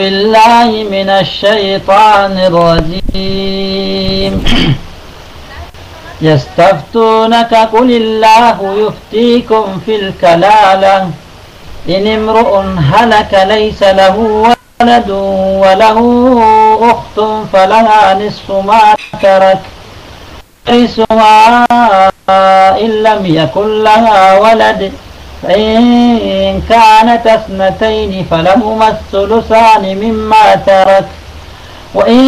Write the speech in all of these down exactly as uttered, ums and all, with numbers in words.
بالله من الشيطان الرجيم يستفتونك قل الله يفتيكم في الكلالة إن امرؤ هلك ليس له ولد وله أخت فلها نصف ما ترك يرثها إن لم يكن لها ولد فإن كانت اثنتين فلهما الثلثان مما ترك وإن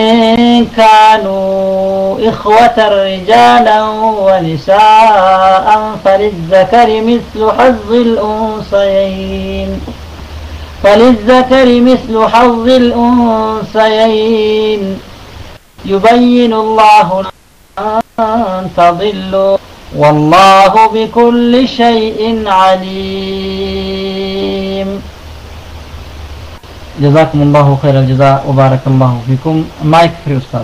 كانوا إخوة رجالا ونساء فللذكر مثل حظ الأنثيين فللذكر مثل حظ الأنثيين يبين الله أن تضلوا والله بكل شيء عليم. جزاكم الله خير الجزاء وبارك الله فيكم. مايك فري أستاذ.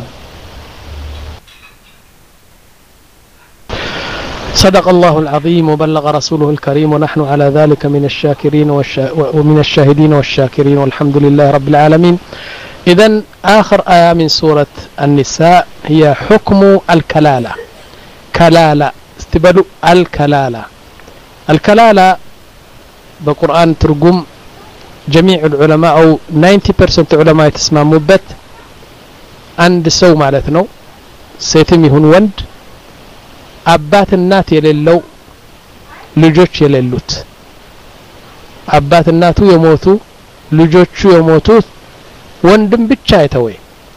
صدق الله العظيم وبلغ رسوله الكريم ونحن على ذلك من الشاكرين والشا... ومن الشاهدين والشاكرين والحمد لله رب العالمين. إذن آخر آية من سورة النساء هي حكم الكلالة. كلالة استبدوا الكلالة. الكلالة بقرآن ترجم جميع العلماء أو تسعين بالمئة علماء تسمى مبت عند سو مالتنا سيتم يهون وند አባት እናት የሌለው ልጆች የሌሉት አባት እናቱ የሞቱ ልጆቹ የሞቱ ወንድም ብቻ የተወ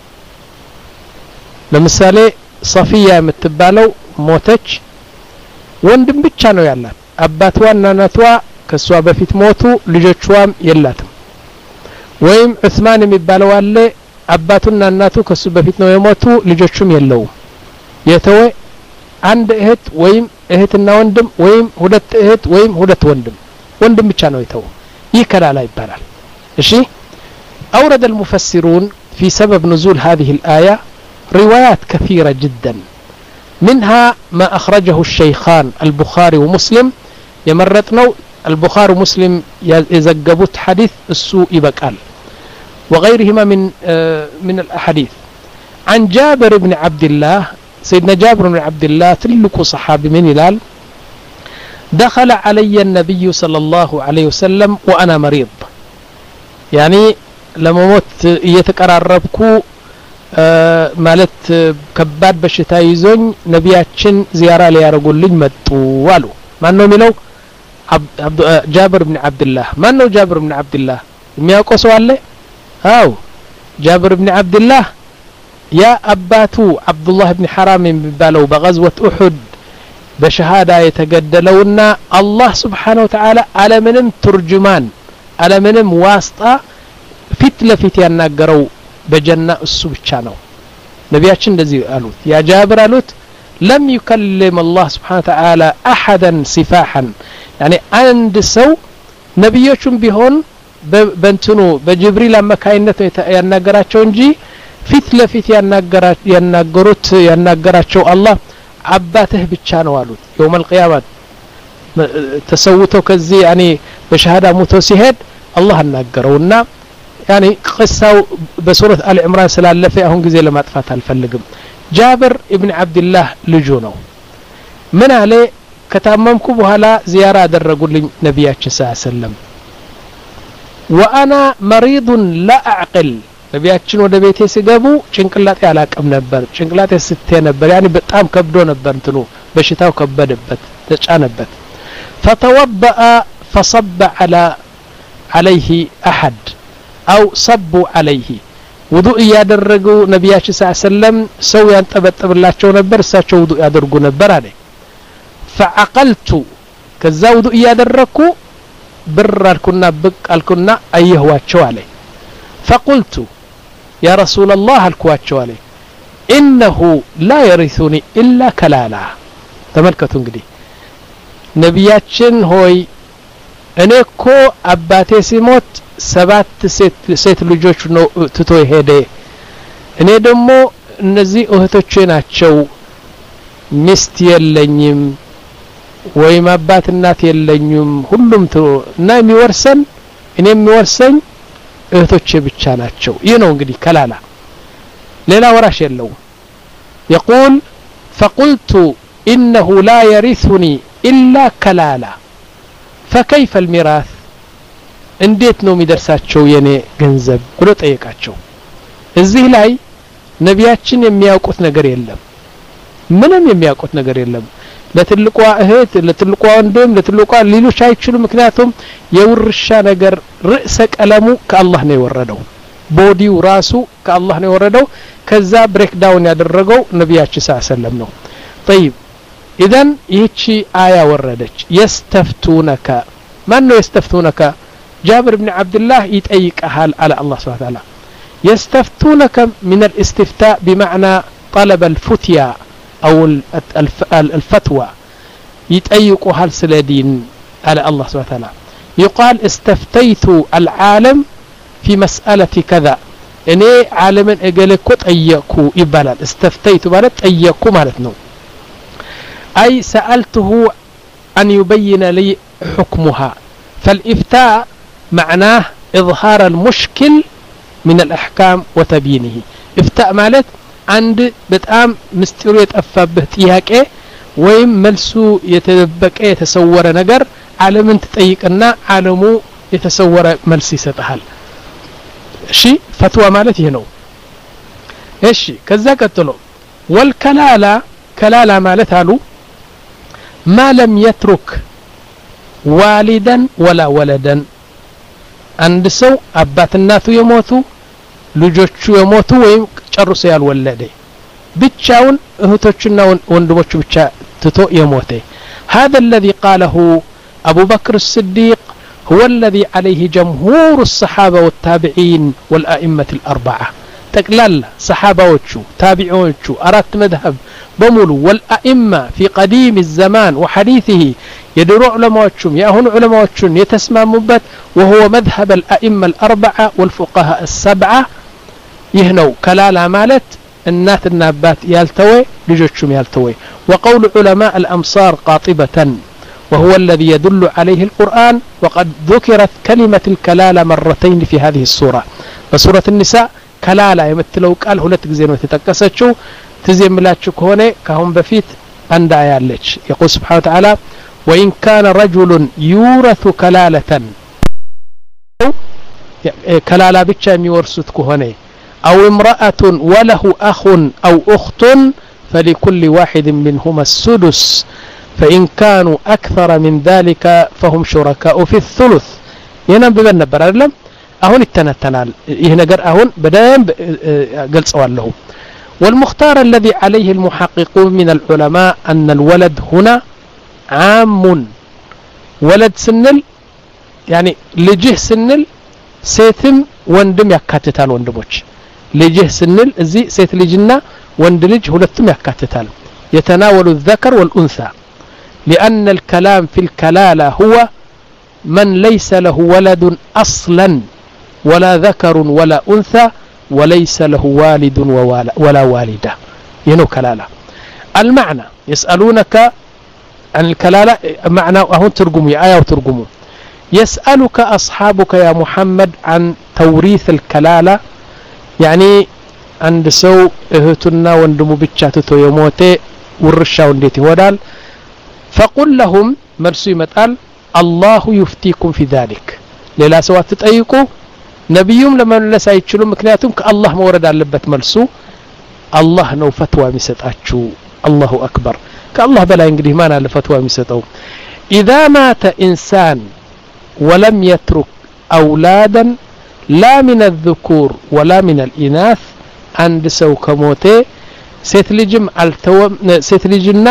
ለምሳሌ ሶፊያ የምትባለው ሞተች ወንድም ብቻ ነው ያላት አባቷና እናቷ ከሷ በፊት ሞቱ ልጆቿም የላትም ወይም ዑስማን የሚባለው አለ አባቱና እናቱ ከሱ በፊት ነው የሞቱ ልጆቹም የለውም የተወ አንድ እህት ወይም እህትና ወንድም ወይም ሁለት እህት ወይም ሁለት ወንድም ወንድም ብቻ ነው የተው ይከላላ ይባላል እሺ أورد المفسرون في سبب نزول هذه الآية روايات كثيرة جدا منها ما أخرجه الشيخان البخاري ومسلم يمرتنا البخاري ومسلم يزجبت حديث السوء بقال وغيرهما من من الأحاديث عن جابر بن عبد الله سيدنا جابر بن عبد الله تلك صحابي من هلال دخل علي النبي صلى الله عليه وسلم وأنا مريض يعني لما موت يتقرربكو آه مالت كباد بشتا يزون نبياتشن زيارة ليارقولين متو والو ما أنه ملو عبد جابر بن عبد الله ما أنه جابر بن عبد الله مياكو سوال هاو جابر بن عبد الله يا أباتو عبد الله بن حرام ببالو بغزوة أحد بشهادة يتقدلونا الله سبحانه وتعالى على منم ترجمان على منم واسطة فتلة فتية ناقروا بجنة السبتشانو نبياتشن دزي قالوت يا جابر قالوت لم يكلم الله سبحانه وتعالى أحدا سفاحا يعني عند سو نبياتشن بهون بنتنو بجبريل لما كاينته يناقراتشو انجي ፊት ለፊት ያናገራች ያናገሩት ያናገራቸው አላህ አባትህ ብቻ ነው አሉት يوم القيامه ተሰውተው ከዚህ ያኔ በሸሃዳ ሞቶ ሲሄድ አላህ አናገረውና ያኔ ቅሳው በሱረት አሊ ኢምራን ስላለፈ አሁን ጊዜ ለማጥፋት አልፈልግም ጃብር ኢብኑ አብዱላህ ልጁ ነው ምን አለ ከታመምኩ በኋላ ዚያራ አደረጉልኝ ነብያችን ሰለላሁ ዐለይሂ ወሰለም وانا مريض لا اعقل ነቢያችን ወደ ቤቴ ሲገቡ ጭንቅላቴ አላቀም ነበር ጭንቅላቴ ስቴ ነበር ያኒ በጣም ከብዶ ነበር እንትኑ በሽታው ከበደበት ተጫነበት فتوضأ فصب على عليه احد او صبوا عليه ውዱእ ያደረጉ ነቢያችን ሰለላሁ ዐለይሂ ወሰለም ሰው ያንጠበጥብላቸው ነበር እሳቸው ውዱእ ያደርጉ ነበር አለ فعقلت ከዛ ውዱእ ያደረኩ ብራልኩና በቃልኩና አየህዋቸው አለ فقلت يا رسول الله الكواتشو عليه إنه لا يرثني إلا كلالا تملكتوا انقدي نبياتشن هوي أنيكو أباتي سيموت سبات سيت, سيت لجوش تتوي هيدي أني دمو نزي أهتوشي ناتشو مست يلنيم ويما أبات النات يلنيم هلوم تو نايمي ورسن إنيم ورسن እህቶቼ ብቻ ናቸው ይህ ነው እንግዲህ ከላላ ሌላ ወራሽ የለው يقول فقلت إنه لا يرثني إلا كلالا فكيف الميراث እንዴት ነው የሚደርሳቸው የኔ ገንዘብ ብሎ ጠየቃቸው እዚህ ላይ ነቢያችን የሚያውቁት ነገር የለም ምንም የሚያውቁት ነገር የለም ለትልቋ እህት ለትልቋ ወንድም ለትልቋ ሌሎች አይችሉም ምክንያቱም የውርሻ ነገር ርዕሰ ቀለሙ ከአላህ ነው የወረደው ቦዲው ራሱ ከአላህ ነው የወረደው ከዛ ብሬክ ዳውን ያደረገው ነቢያችን ሰለላሁ ነው طيب اذا ይህቺ አያ ወረደች يستفتونك ማን ነው يستفتونك جابر بن عبد الله يتأيقها على الله سبحانه وتعالى يستفتونك من الاستفتاء بمعنى طلب الفتيا أو الفتوى يتأيقها السلادين على الله سبحانه وتعالى يقال استفتيت العالم في مسألة كذا إني عالما أقلكو تأيقو إبالات استفتيت بالات تأيقو مالتنو أي سألته أن يبين لي حكمها فالإفتاء معناه إظهار المشكل من الأحكام وتبيينه إفتاء مالت عند بتأم مستيرو يتأفى بهتيهاك إيه ويم ملسو يتدبك إيه يتصور نجر عالم تتأيقنا عالمو يتصور ملسي ستحل شي فتوى مالت هنو إيشي كذا قتلو والكلالة كلالة مالت هالو ما لم يترك والدا ولا ولدا عند سو أبات الناتو يموتو لجوچو يموتو ويم ጨርሶ ያልወለደ ብቻውን እህቶቹና ወንድሞቹ ብቻ ትቶ የሞተ هذا الذي قاله أبو بكر الصديق هو الذي عليه جمهور الصحابة والتابعين والأئمة الأربعة تقلال صحابوቹ تابعوቹ أرات مذهب بمولو والأئمة في قديم الزمان وحديثه يدروا علماءዎቹም ያሁኑ علماءዎቹን የተስማሙበት وهو مذهب الأئمة الأربعة والفقهاء السبعة يهنو كلالا مالت الناتنا بات يالتوي لجوتشم يالتوي وقول علماء الأمصار قاطبة وهو الذي يدل عليه القرآن وقد ذكرت كلمة الكلالة مرتين في هذه السورة بسورة النساء كلالة يمثلوا قال هلت جزين وتتكسشوا تزين ملاتشو كهوني كهم بفيت عند آيالج يقول سبحانه وتعالى وإن كان رجل يورث كلالة كلالة بيتشا يورثت كهوني أو امرأة وله أخ أو أخت فلكل واحد منهما السدس فإن كانوا أكثر من ذلك فهم شركاء في الثلث ينام بمن نبر أعلم أهون التنتنال يهنجر أهون بدأ قل سؤال له والمختار الذي عليه المحققون من العلماء أن الولد هنا عام ولد سنل يعني لجه سنل سيتم وندم يكاتتال وندموش لجه سنل زي سيت لجنا وندلج هلتم يكاتتال يتناول الذكر والأنثى لأن الكلام في الكلالة هو من ليس له ولد أصلا ولا ذكر ولا أنثى وليس له والد ولا والدة ينو كلالة المعنى يسألونك عن الكلالة معنى أهون ترجموا آية وترجموا يسألك أصحابك يا محمد عن توريث الكلالة يعني عند سو اهتنا وندمو بتشاتو يموتي ورشا ونديتي ودال فقل لهم مرسي متقال الله يفتيكم في ذلك للا سوا تطيقوا نبيهم لما لسا يچلو مكنياتهم كالله مورد علبت ملسو الله نو فتوى مسطاچو الله اكبر كالله بلا انغدي ما نا فتوى مسطو اذا مات انسان ولم يترك اولادا لا من الذكور ولا من الإناث عند سو كموتي سيت لجم التوم سيت لجنا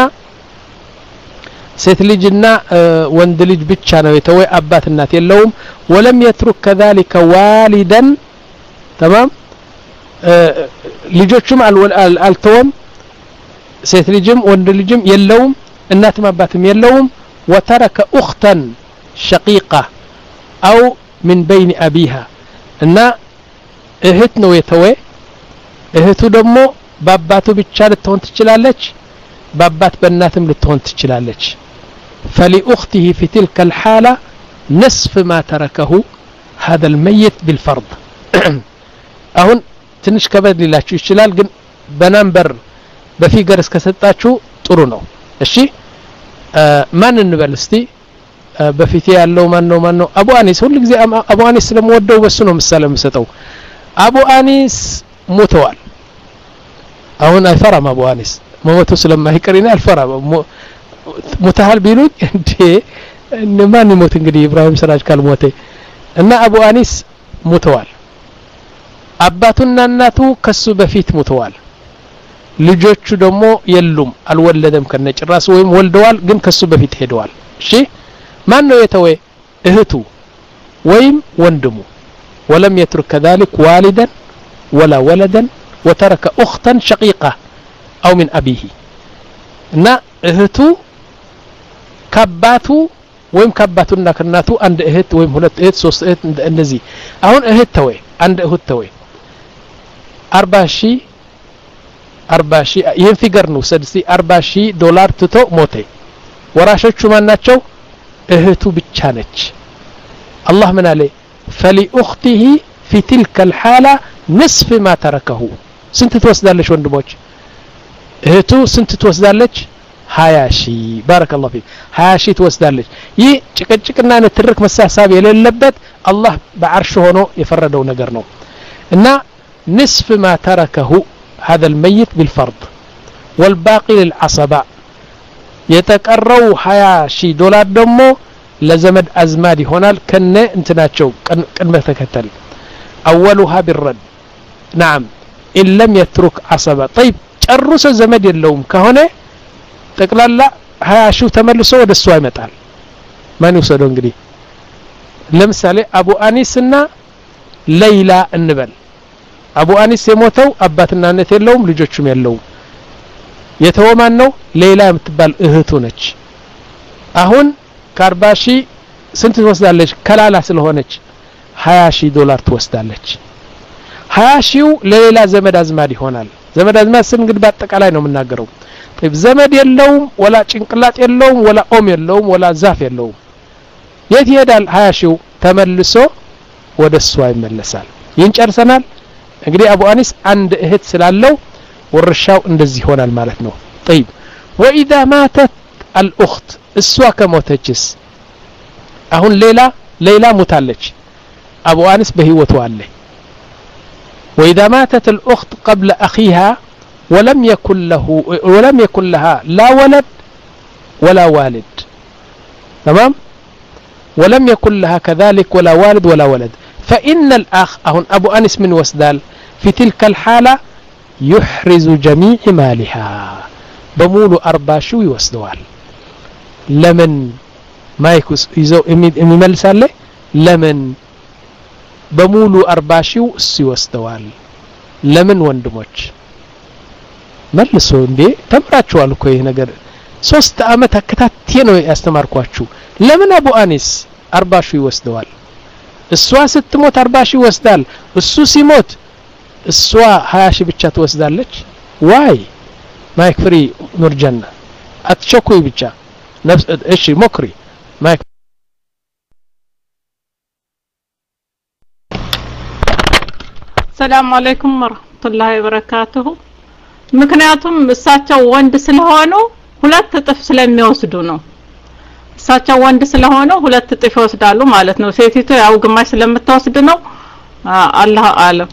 سيت لجنا اه وند لج بتشا نو يتوي ابات النات يلوم ولم يترك كذلك والدا تمام اه لجوچم التوم سيت لجم وند لجم يلوم النات ما اباتم يلوم وترك اختا شقيقة او من بين ابيها እና እህት ነው የተወ እህቱ ደግሞ በአባቱ ብቻ ልትሆን ትችላለች በአባት በእናትም ልትሆን ትችላለች فلأخته في تلك الحالة نصف ما تركه هذا الميت بالفرض አሁን ትንሽ ከበድ ሊላችሁ ይችላል ግን በናምበር በፊገር እስከሰጣችሁ ጥሩ ነው እሺ ማን እንበል እስቲ በፊት ያለው ማን ነው ማን ነው አቡ አኒስ ሁሉ ጊዜ አቡ አኒስ ስለምወደው በሱ ነው ምሳሌ የምሰጠው አቡ አኒስ ሞተዋል አሁን አይፈራም አቡ አኒስ ሞቱ ስለማይቀርና አልፈራም ሞተሃል ቢሉኝ እንዴ ማን ይሞት እንግዲህ ኢብራሂም ሰራጅ ካልሞተ እና አቡ አኒስ ሞተዋል አባቱና እናቱ ከሱ በፊት ሞተዋል ልጆቹ ደግሞ የሉም አልወለደም ከነጭራስ ወይም ወልደዋል ግን ከሱ በፊት ሄደዋል እሺ ማን ነው የተወ እህቱ ወይም ወንድሙ ولم يترك كذلك والدا ولا ولدا وترك اختا شقيقه او من ابيه እና እህቱ ከአባቱ ወይም ከአባቱና ከእናቱ አንድ እህት ወይም ሁለት እህት ሶስት እህት እንደዚህ አሁን እህት ተወ አንድ እህት ተወ አርባ ሺህ አርባ ሺህ ይሄን ፊገር ነው ሰድሲ አርባ ሺህ ዶላር ትቶ ሞተ ወራሾቹ ማን ናቸው እህቱ ብቻ ነች አላህ ምን አለ فلأخته في تلك الحالة نصف ما تركه ስንት ትወስዳለች ወንድሞች እህቱ ስንት ትወስዳለች ሀያ ሺህ ባረከላሁ ፊክ ሀያ ሺህ ትወስዳለች ይህ ጭቅጭቅና ንትርክ መሳሳብ የሌለበት አላህ በአርሽ ሆኖ የፈረደው ነገር ነው እና نصف ما تركه هذا الميت بالفرض والباقي للعصبة يتقروا ሀያ ሺህ ዶላር ደግሞ ለዘመድ አዝማድ ይሆናል ከነ እንትናቸው ቅድመ ተከተል اولها بالرد نعم ان لم يترك عصبة طيب ጨርሶ ዘመድ የለውም ከሆነ ጠቅላላ ሀያ ሺህ ተመልሶ ወደሱ አይመጣል ማን ይወሰደው እንግዲህ ለምሳሌ አቡ አኒስና ለይላ እንበል አቡ አኒስ የሞተው አባትና እናት የለውም ልጆችም የለውም የተወማን ነው ሌላ የምትባል እህቱ ነች አሁን ከአርባ ሺህ ስንት ትወስዳለች ከላላ ስለሆነች ሀያ ሺህ ዶላር ትወስዳለች ሀያ ሺው ለሌላ ዘመድ አዝማድ ይሆናል ዘመድ አዝማድ ስን እንግዲህ በአጠቃላይ ነው የምናገረው طيب ዘመድ የለውም ወላ ጭንቅላት የለውም ወላ ኦም የለውም ወላ ዛፍ የለውም የት ይሄዳል ሀያ ሺው ተመልሶ ወደሱ ይመለሳል ይንጨርሰናል እንግዲህ አቡ አኒስ አንድ እህት ስላለው ወርሻው እንደዚህ ይሆናል ማለት ነው طيب واذا ماتت الاخت እሷ ከሞተችስ አሁን ሌላ ሌላ ሞታለች አቡ አኒስ በህይወቱ አለ واذا ماتت الاخت قبل اخيها ولم يكن له ولم يكن لها لا ولد ولا والد تمام ولم يكن لها كذلك ولا والد ولا ولد فإن الأخ هون أبو أنس من وسدال في تلك الحالة يحرز جميع مالها بمولو أرباشو يوسدوال لمن ما يكوس يزو يملس عليه لمن بمولو أرباشو يوسدوال لمن وندموش መልሶ እንዴ ተምራችኋል እኮ ይሄ ነገር ሶስት አመት አከታቴ ነው ያስተማርኳችሁ ለምን አቡ አኒስ አርባ ሺህ ይወስደዋል እሷ ስትሞት አርባ ሺህ ይወስዳል እሱ ሲሞት እሷ ሀያ ሺህ ብቻ ትወስዳለች ዋይ ማይክ ፍሪ ኑር ጀና አትቸኩይ ብቻ ነፍስ እሺ ሞክሪ ማይክ ሰላም አለይኩም ወራህመቱላሂ ወበረካቱሁ ምክንያቱም እሳቸው ወንድ ስለሆኑ ሁለት እጥፍ ስለሚወስዱ ነው እሳቸው ወንድ ስለሆኑ ሁለት እጥፍ ይወስዳሉ ማለት ነው ሴቲቱ ያው ግማሽ ስለምትወስድ ነው አላህ አለም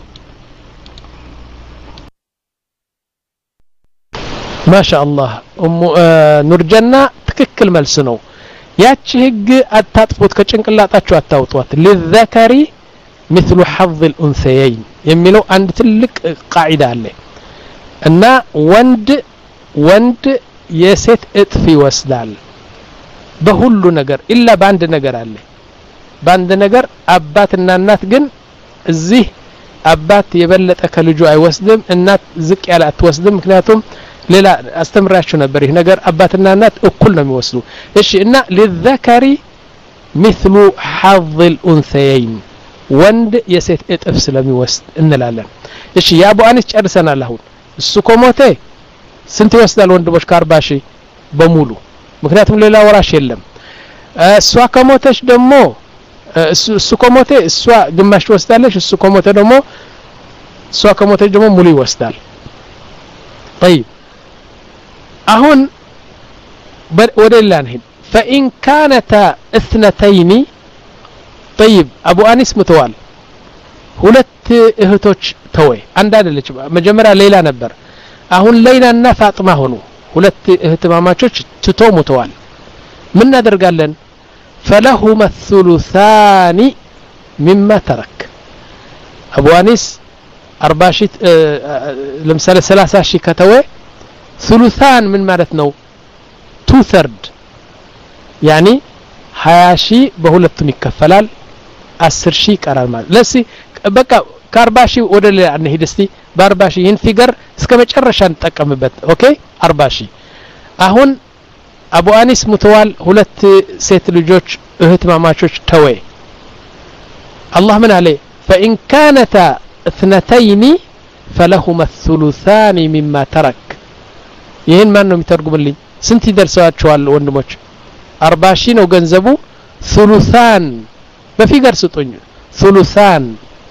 ማሻአላህ ኡሙ ኑርጀና ትክክል መልስ ነው ያቺ ህግ አታጥፉት ከጭንቅላታችሁ አታውጡት ለዘከሪ مثل حظ الانثيين የሚለው አንድ ትልቅ ቃዒዳ አለ እና ወንድ ወንድ የሴት እጥፍ ይወስዳል በሁሉ ነገር ኢላ ባንድ ነገር አለ ባንድ ነገር አባትና እናት ግን እዚህ አባት የበለጠ ከልጁ አይወስድም እናት ዝቅ ያለ አትወስድም ምክንያቱም ሌላ አስተምራችሁ ነበር ይሄ ነገር አባትና እናት እኩል ነው የሚወስዱ እሺ እና ለዘከሪ مثل حظ الانثيين ወንድ የሴት እጥፍ ስለሚወስድ እንላለን እሺ ያቡ አኒስ ጨርሰናል አሁን እሱ ኮሞቴ ስንት ይወስዳል ወንድሞች ከአርባ ሺህ በሙሉ ምክንያቱም ሌላ ወራሽ የለም እሷ ከሞተች ደግሞ እሱ እሱ ከሞተ እሷ ግማሽ ትወስዳለች እሱ ከሞተ ደግሞ እሷ ከሞተ ደግሞ ሙሉ ይወስዳል طيب አሁን ወደ ሌላ እንሂድ فإن كانتا اثنتين طيب አቡ አኒስ ሙተዋል ሁለት እህቶች ተወይ አንድ አይደለች መጀመሪያ ሌላ ነበር አሁን ሌላና ፋጥማ ሆኑ ሁለት እህትማማቾች ትቶ ሙተዋል ምን እናደርጋለን فلهما الثلثان مما ترك አቡ አኒስ أربعة شيء لمثال ثلاثة شيء كتوه ثلثان من ማለት ነው two third يعني ሀያ ሺህ በሁለቱም ይከፈላል አስር ሺህ ይቀራል ማለት ለሲ በቃ ከአርባ ሺህ ወደ ሌላ እንሂድ እስቲ በአርባ ሺህ ይህን ፊገር እስከ መጨረሻ እንጠቀምበት ኦኬ አርባ ሺህ አሁን አቡ አኒስ ሙተዋል ሁለት ሴት ልጆች እህት ማማቾች ተወ አላህ ምን አለ فإن كانتا اثنتين فلهما الثلثان مما ترك ይህን ማን ነው የሚተርጉምልኝ ስንት ይደርሳቸዋል ወንድሞች አርባ ሺህ ነው ገንዘቡ ثلثان በፊገር ስጡኝ ثلثان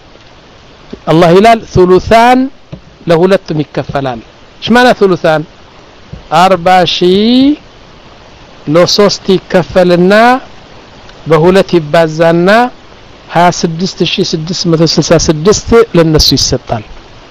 الله ይላል ثلثان ለሁለቱም ይከፈላል እሺ ማለት ثلثان አርባ ሺህ ለሶስት ይከፈልና በሁለት ይባዛና ሀያ ስድስት ሺህ ስድስት መቶ ስልሳ ስድስት ለነሱ ይሰጣል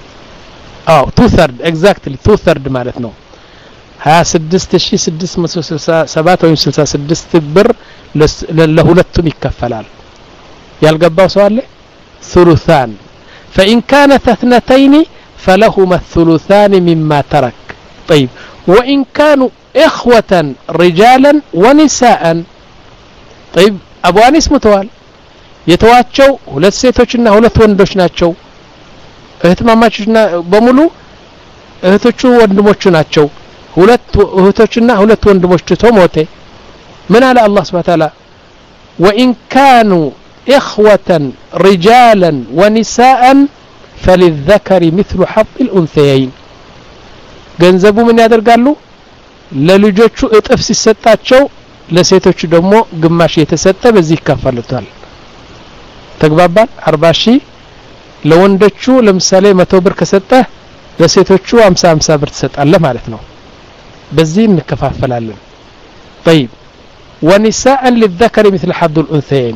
አው two third exactly two third ማለት ነው ሀያ ስድስት ሺህ ስድስት መቶ ስልሳ ሰባት ወይም ስልሳ ስድስት ብር ለሁለቱም ይከፈላል ያልገባው ሰው አለ ثلثان فإن كانت اثنتين فلهما الثلثان مما ترك طيب وإن كانوا إخوة رجالا ونساء طيب أبو أنيس متوال የተዋቸው ሁለት ሴቶችና ሁለት ወንዶች ናቸው እህትማማቾችና በሙሉ እህቶቹ ወንድሞቹ ናቸው ሁለት እህቶችና ሁለት ወንድሞች ተሞተ ምን አለ አላህ Subhanahu Wa Ta'ala وإن كانوا إخوة رجالا ونساء فللذكر مثل حظ الأنثيين ገንዘቡ ምን ያደርጋሉ ለልጆቹ እጥፍ ሲሰጣቸው ለሴቶቹ ደግሞ ግማሽ የተሰጠ በዚህ ይከፈሉታል ተግባባን አርባ ሺህ ለወንዶቹ ለምሳሌ መቶ ብር ከሰጠ ለሴቶቹ ሃምሳ ሃምሳ ብር ተሰጣለ ማለት ነው በዚህ እንከፋፈላለን طيب ونساء للذكر مثل حظ الأنثيين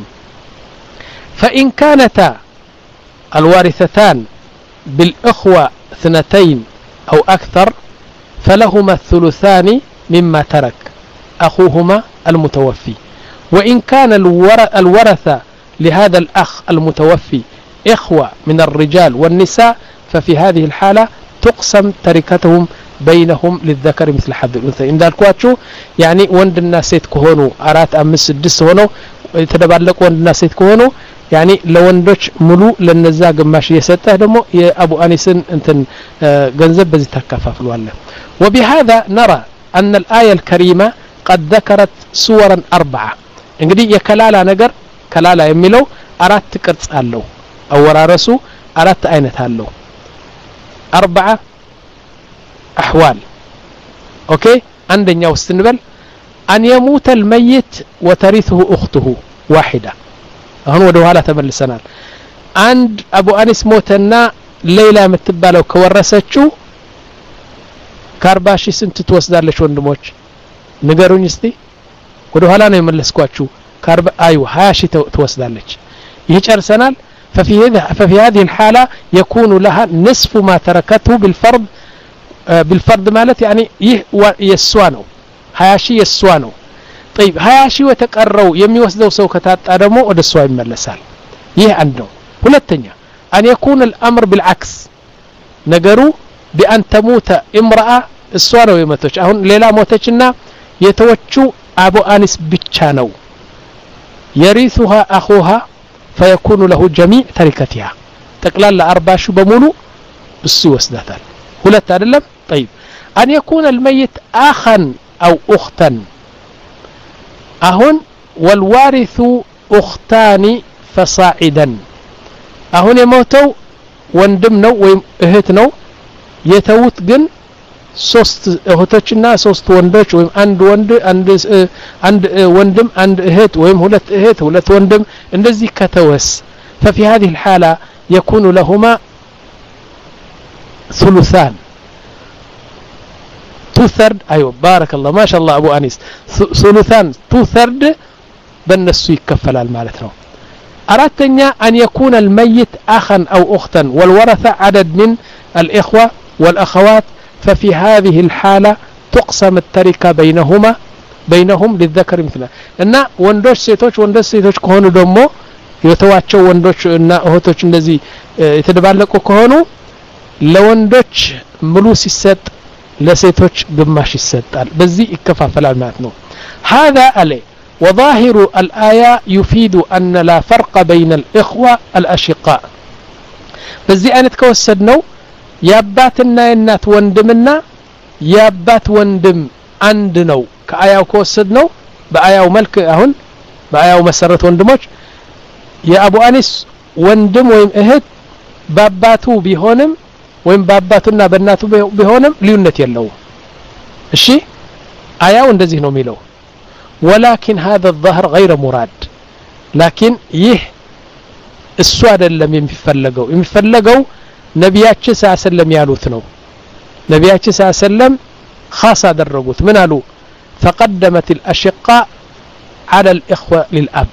فإن كانتا الوارثتان بالأخوة اثنتين أو أكثر فلهما الثلثان مما ترك أخوهما المتوفي وإن كان الورثة لهذا الأخ المتوفي إخوة من الرجال والنساء ففي هذه الحالة تقسم تركتهم بينهم للذكر مثل حظ الأنثيين إن ذلكواتشو يعني وند الناس يتكهونوا أرات أمس سدس هونو يتدبالك وند الناس يتكهونوا يعني لو وندوش ملو للنزاق ماشي يسته دمو يا أبو أنيسن انتن جنزب بزي تكفف الوالله وبهذا نرى أن الآية الكريمة قد ذكرت صورا أربعة انقدي يكلالا نقر كلالا يميلو أرات كرتس قالو أو ورارسو أرات أينت هالو أربعة أحوال أوكي عندنا وستنبل أن يموت الميت وترثه أخته واحدة هون ودوها تملسنا عند أبو أنيس موتنا ليلى متبالو كورستشو كارباشي سنت توسدار لش وندموش نقرون يستي ودوها لا يملسكواتشو كارب أيوة هاشي توسدار لش يجر سنال ففي هذه ففي هذه الحالة يكون لها نصف ما تركته بالفرض آه بالفرض مالت يعني يسوانو هاشي يسوانو طيب هاشي وتقروا يمي وسدوا سو كتاطرمو ወደ ሷ ይመለሳል ይህ አንድ ነው ሁለተኛ أن يكون الأمر بالعكس ነገሩ بأن تموت امرأة እሷ ነው የሞተች አሁን ሌላ ሞተችና የተወቹ አቡ አኒስ ብቻ ነው يرثها أخوها فيكون له جميع تركتها تقلال أربع شو بمولو እሱ ይወስዳታል ሁለት አይደለም طيب أن يكون الميت أخا أو أختا أهون والوارث أختان فصاعدا أهون يموتوا وندمنو ويهتنو يتوت جن ሶስት እህቶችና ሶስት ወንዶች ወይም አንድ ወንድ አንድ አንድ ወንድም አንድ እህት ወይም ሁለት እህት ሁለት ወንድም እንደዚህ ከተወስ ففي هذه الحالة يكون لهما ثلثان تو ثرد أيوة بارك الله ما شاء الله أبو أنيس ثلثان تو ثرد بالنسو يكفل المالتنا أردتني أن يكون الميت أخا أو أختا والورثة عدد من الإخوة والأخوات ففي هذه الحالة تقسم التركة بينهما بينهم للذكر مثله لأن وندوش سيتوش وندوش سيتوش كهونو دمو يتواتشو وندوش إن أهوتوش الذي يتدبالكو كهونو لوندوش ملوس السد لسيتوش قماش السد بزي إكفا فالعلماتنو هذا عليه وظاهر الآية يفيد أن لا فرق بين الإخوة الأشقاء بزي أنا تكوسدنو ياباتنا ينات وندمنا يابات وندم عندنو كآية كوسدنو بآية ملك أهون بآية مسرة وندموش يا أبو أنس وندم ويم إهد باباتو بيهونم ويم باباتنا بناتو بيهونم ليونت يلو الشي آية وندزي نو ميلو ولكن هذا الظهر غير مراد لكن يه السؤال لم يفلقوا يفلقوا نبياتش صلى الله عليه وسلم يالوت ነው نبياتش صلى الله عليه وسلم خاص አደረጉት ምን አሉ فقدمت الاشقاء على الاخوه للاب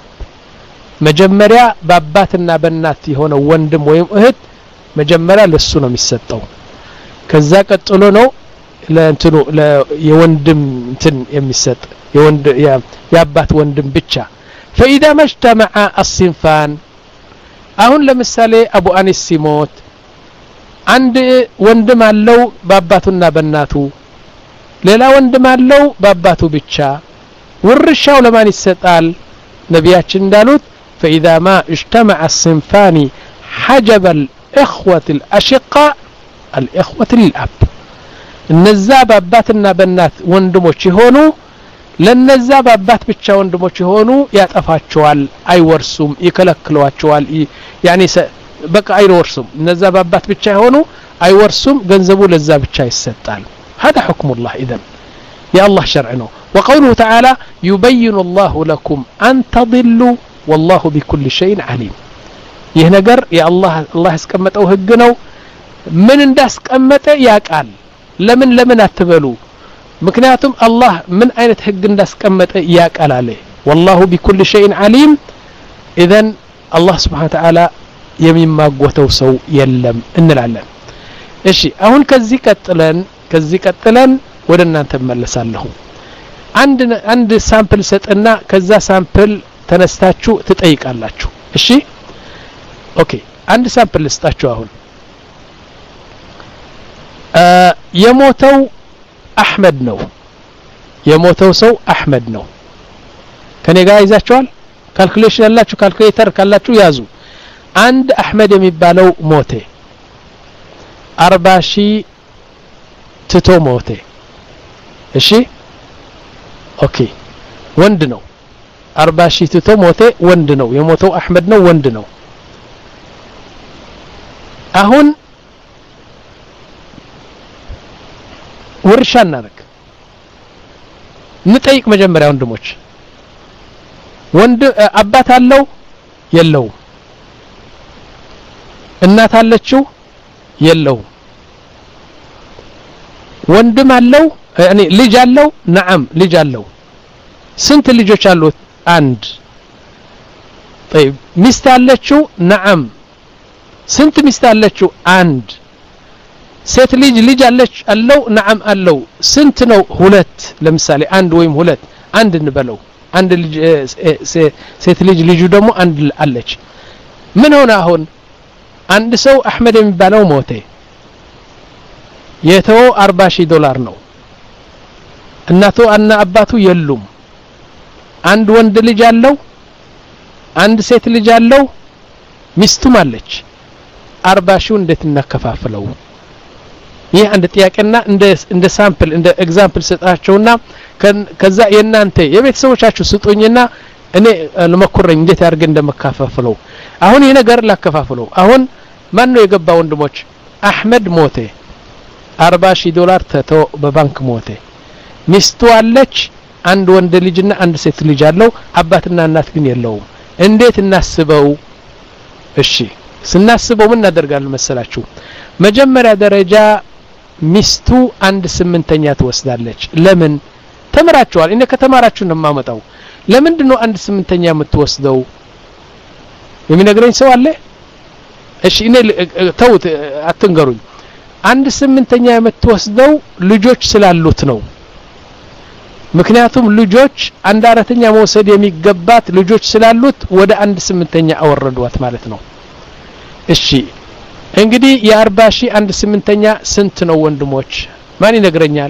መጀመሪያ በአባትና በእናት የሆነው ወንድም ወይም እህት መጀመሪያ ለሱ ነው የሚሰጠው ከዛ ቀጥሎ ነው ለእንትኑ የወንድም እንትን የሚሰጥ የወንድ ያባት ወንድም ብቻ فاذا ما اجتمع الصنفان አሁን ለምሳሌ አቡ አኒስ ሲሞት አንድ ወንድም አለው በአባቱና በእናቱ ሌላ ወንድም አለው በአባቱ ብቻ ወርሻው ለማን ይሰጣል ነብያችን እንዳሉት فاذا ما اجتمع الصنفان حجب الاخوه الاشقاء الاخوه للاب እነዛ በአባትና በእናት ወንድሞች ይሆኑ ለነዛ በአባት ብቻ ወንድሞች ይሆኑ ያጠፋቸዋል አይወርሱም ይከለክሏቸዋል ያኒ በቃ አይወርሱም እነዛ በአባት ብቻ ይሆኑ አይወርሱም ገንዘቡ ለዛ ብቻ ይሰጣል هذا حكم الله اذا يا الله شرعنا وقوله تعالى يبين الله لكم ان تضلوا والله بكل شيء عليم ይህ ነገር የአላህ አላህ ያስቀመጠው ህግ ነው ምን እንዳስቀመጠ ያቃል ለምን ለምን አትበሉ ምክንያቱም አላህ ምን አይነት ህግ እንዳስቀመጠ ያቃል አለ والله بكل شيء عليم اذا الله سبحانه وتعالى የሚማጎተው ሰው የለም እንላለን እሺ አሁን ከዚህ ቀጥለን ከዚህ ቀጥለን ወደ እናንተ መለሳለሁ አንድ አንድ ሳምፕል ሰጥና ከዛ ሳምፕል ተነስታችሁ ትጠይቃላችሁ እሺ ኦኬ አንድ ሳምፕል ልስጣችሁ አሁን የሞተው አህመድ ነው የሞተው ሰው አህመድ ነው ከኔ ጋር ይዛችኋል ካልኩሌሽን ያላችሁ ካልኩሌተር ካላችሁ ያዙ አንድ አህመድ የሚባለው ሞተ አርባ ሺህ ትቶ ሞተ እሺ ኦኬ ወንድ ነው አርባ ሺህ ትቶ ሞተ ወንድ ነው የሞተው አህመድ ነው ወንድ ነው አሁን ወርሻ እናረክ ንጠይቅ መጀመሪያ ወንድሞች ወንድ አባት አለው የለው እናት አለችው የለው ወንድም አለው ያኒ ልጅ አለው نعم ልጅ አለው ስንት ልጆች አሉት አንድ طيب ሚስት አለችው نعم ስንት ሚስት አለችው አንድ ሴት ልጅ ልጅ አለች አለው نعم አለው ስንት ነው ሁለት ለምሳሌ አንድ ወይም ሁለት አንድ እንበለው አንድ ልጅ ሴት ልጅ ልጁ ደግሞ አንድ አለች ምን ሆነ አሁን አንድ ሰው አህመድ የሚባለው ሞተ የተው አርባ ሺህ ዶላር ነው እናቱ እና አባቱ የሉም አንድ ወንድ ልጅ አለው አንድ ሴት ልጅ አለው ሚስቱም አለች አርባ ሺህ እንዴት እናከፋፍለው ይህ አንድ ጥያቄና እንደ እንደ ሳምፕል እንደ ኤግዛምፕል ሰጣቸውና ከዛ የናንተ የቤተሰቦቻችሁ ስጡኝና እኔ ለመኩረኝ እንዴት ያርገ እንደመካፈፍለው አሁን ይሄ ነገር ላከፋፍለው አሁን ማን ነው የገባ ወንድሞች አህመድ ሞተ አርባ ሺህ ዶላር ተተው በባንክ ሞተ ሚስቱ አለች አንድ ወንድ ልጅና አንድ ሴት ልጅ አለው አባትና እናት ግን የለውም እንዴት እናስበው እሺ ስናስበው ምን እናደርጋለን መሰላችሁ መጀመሪያ ደረጃ ሚስቱ አንድ ስምንተኛ ትወስዳለች ለምን ተመራችኋል እኔ ከተማራችሁ ነው ማመጣው ለምንድን ነው አንድ ስምንተኛ የምትወስደው የሚነግረኝ ሰው አለ እሺ እኔ ተውት አትንገሩኝ አንድ ስምንተኛ የምትወስደው ልጆች ስላሉት ነው ምክንያቱም ልጆች አንድ አራተኛ መውሰድ የሚገባት ልጆች ስላሉት ወደ አንድ ስምንተኛ አወረዷት ማለት ነው እሺ እንግዲህ የአርባ ሺህ አንድ ስምንተኛ ስንት ነው ወንድሞች ማን ይነግረኛል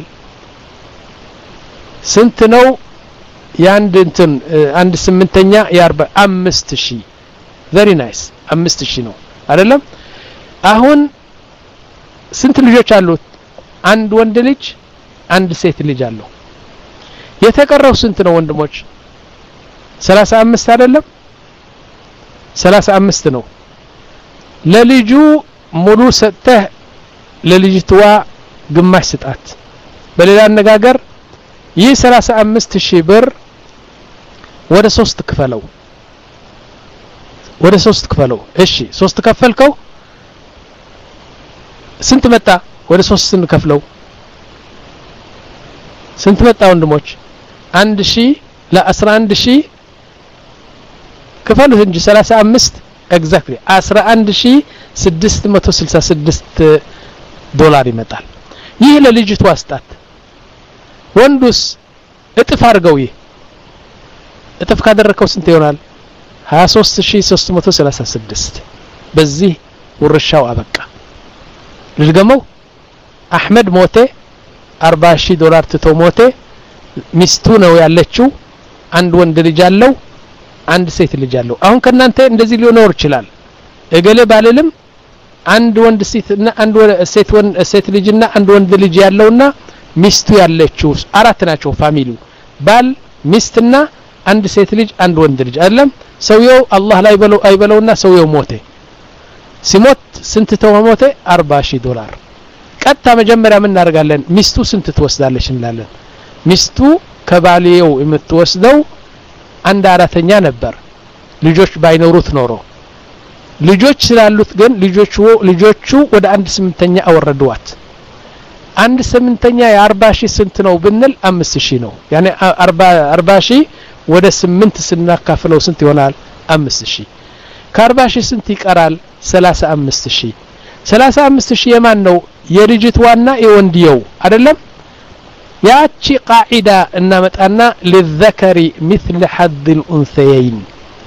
ስንት ነው የአንድ እንትን አንድ ስምንተኛ የአርባ አምስት ሺህ very nice አምስት ሺህ ነው አይደለም አሁን ስንት ልጆች አሉት አንድ ወንድ ልጅ አንድ ሴት ልጅ አለው የተቀረው ስንት ነው ወንድሞች ሰላሳ አምስት አይደለም ሰላሳ አምስት ነው ለልጁ ሙሉ ሰጥተህ ለልጅቷ ግማሽ ስጣት በሌላ አነጋገር ይህ ሰላሳ አምስት ሺህ ብር ወደ ሶስት ክፈለው ወደ ሶስት ክፈለው እሺ ሶስት ከፈልከው ስንት መጣ ወደ ሶስት ስንከፍለው ስንት መጣ ወንድሞች አንድ ሺህ ለአስራ አንድ ሺህ ክፈሉት እንጂ ሰላሳ አምስት exactly አስራ አንድ ሺህ ስድስት መቶ ስልሳ ስድስት ዶላር ይመጣል ይህ ለልጅቷ አስጣት ወንዱስ እጥፍ አድርገው ይህ እጥፍ ካደረከው ስንት ይሆናል ሀያ ሶስት ሺህ ሶስት መቶ ሰላሳ ስድስት በዚህ ወርሻው አበቃ ልድገመው አህመድ ሞቴ አርባ ሺህ ዶላር ትቶ ሞቴ ሚስቱ ነው ያለችው አንድ ወንድ ልጅ አለው አንድ ሴት ልጅ አለው አሁን ከናንተ እንደዚህ ሊሆን ይችላል እገለ ባለልም አንድ ወንድ ሴትና አንድ ሴት ወንድ ሴት ልጅና አንድ ወንድ ልጅ ያለውና ሚስቱ ያለችው አራት ናቸው ፋሚሊው ባል ሚስትና አንድ ሴት ልጅ አንድ ወንድ ልጅ አይደለም ሰውየው አላህ ላይ በለው አይበለውና ሰውየው ሞተ ሲሞት ስንት ተው ሞተ አርባ ሺህ ዶላር ቀጣ መጀመሪያ ምን እናደርጋለን ሚስቱ ስንት ትወስዳለች እንላለን ሚስቱ ከባሊየው የምትወስደው አንድ አራተኛ ነበር ልጆች ባይኖሩት ኖሮ ልጆች ስላሉት ግን ልጆቹ ልጆቹ ወደ አንድ ስምንተኛ አወረዷት አንድ ስምንተኛ የ40 ሺህ ስንት ነው ብንል አምስት ሺህ ነው ያኔ አርባ ሺህ ወደ ስምንት ስናካፍለው ስንት ይሆናል አምስት ሺህ ከ40 ሺህ ስንት ይቀራል ሰላሳ አምስት ሺህ ሰላሳ አምስት ሺህ የማን ነው የልጅቷና የወንድየው አይደለም ያቺ ቃዒዳ እናመጣና ለዘከሪ مثل حظ الانثيين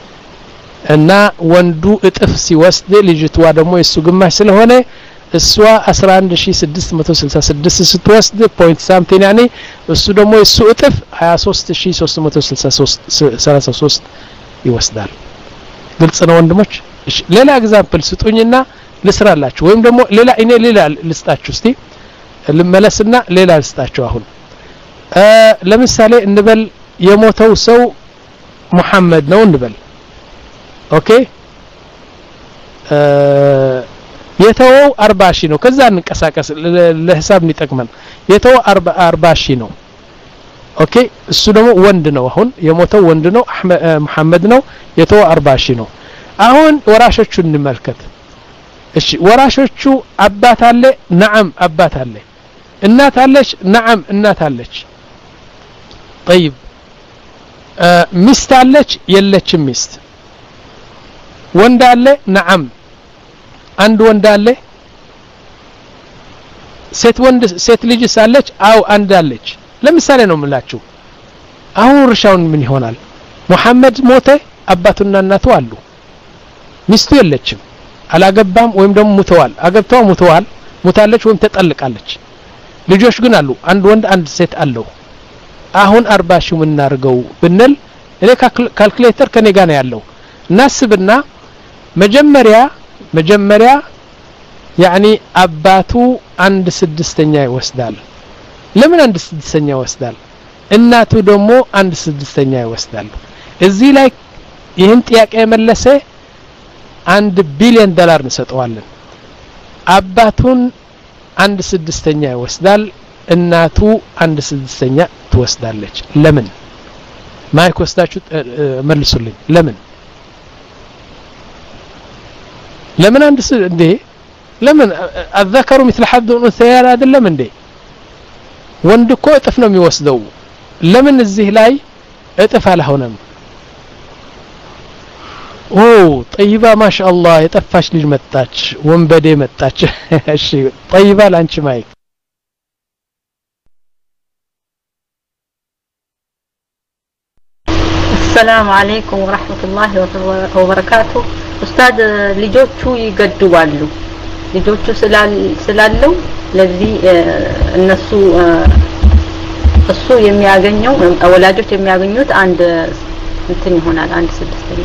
እና ወንዱ እጥፍ ሲወስድ ልጅቷ ደግሞ የሱ ግማሽ ስለሆነ እሷ አስራ አንድ ሺህ ስድስት መቶ ስልሳ ስድስት ስትወስድ ፖይንት ሳምቲንግ ያኔ እሱ ደግሞ የሱ እጥፍ ሀያ ሶስት ሺህ ሶስት መቶ ሰላሳ ሶስት ይወስዳል ግልጽ ነው ወንድሞች እሺ ሌላ ኤግዛምፕል ስጡኝና ልስራላችሁ ወይም ደግሞ ሌላ እኔ ሌላ ልስጣችሁ እስቲ ልመለስና ሌላ ልስጣችሁ አሁን ለምሳሌ እንበል የሞተው ሰው መሐመድ ነው እንበል ኦኬ የተወው አርባ ሺህ ነው ከዛ እንቀሳቀስ ለሂሳብ እንጠቅመን የተወው አርባ ሺህ ነው ኦኬ እሱ ደግሞ ወንድ ነው አሁን የሞተው ወንድ ነው መሐመድ ነው የተወው አርባ ሺህ ነው አሁን ወራሾቹን እንመልከት እሺ ወራሾቹ አባት አለ ነዓም አባት አለ እናት አለች ነዓም እናት አለች طيب ሚስት አለች የለችም ሚስት ወንድ አለ ነዓም አንድ ወንድ አለ ሴት ወንድ ሴት ልጅ ሳለች አው አንድ አለች ለምሳሌ ነው የምላችሁ አሁን ርሻውን ምን ይሆናል መሐመድ ሞተ አባቱና እናቱ አሉ ሚስቱ የለችም አላገባም ወይም ደግሞ ሙተዋል አገብተው ሙተዋል ሙታለች ወይም ተጠልቃለች ልጆች ግን አሉ አንድ ወንድ አንድ ሴት አለው አሁን አርባ ሺህ ምን እናርገው ብንል እኔ ካልኩሌተር ከኔ ጋር ነው ያለው እናስብና መጀመሪያ መጀመሪያ ያኒ አባቱ አንድ ስድስተኛ ይወስዳል ለምን አንድ ስድስተኛ ይወስዳል እናቱ ደግሞ አንድ ስድስተኛ ይወስዳል እዚህ ላይ ይህን ጥያቄ መለሰ አንድ ቢሊዮን ዶላር እንሰጠዋለን አባቱን አንድ ስድስተኛ ይወስዳል እናቱ አንድ ስድስተኛ ትወስዳለች ለምን ማይክ ወስዳችሁ መልሱልኝ ለምን ለምን አንድ እንዴ ለምን الذكر مثل حظ الانثيين አይደለም እንዴ ወንድ እኮ እጥፍ ነው የሚወስደው ለምን እዚህ ላይ እጥፍ አልሆነም ኦ ጠይባ ማሻአላህ የጠፋች ልጅ መጣች ወንበዴ መጣች እሺ ጠይባ ላንቺ ማይክ السلام عليكم ورحمة الله وبركاته أستاذ ልጆቹ ይገድባሉ ልጆቹ ስላለው ለዚህ እነሱ እሱ የሚያገኘው ወላጆች የሚያገኙት አንድ እንትን ይሆናል አንድ ስድስተኛ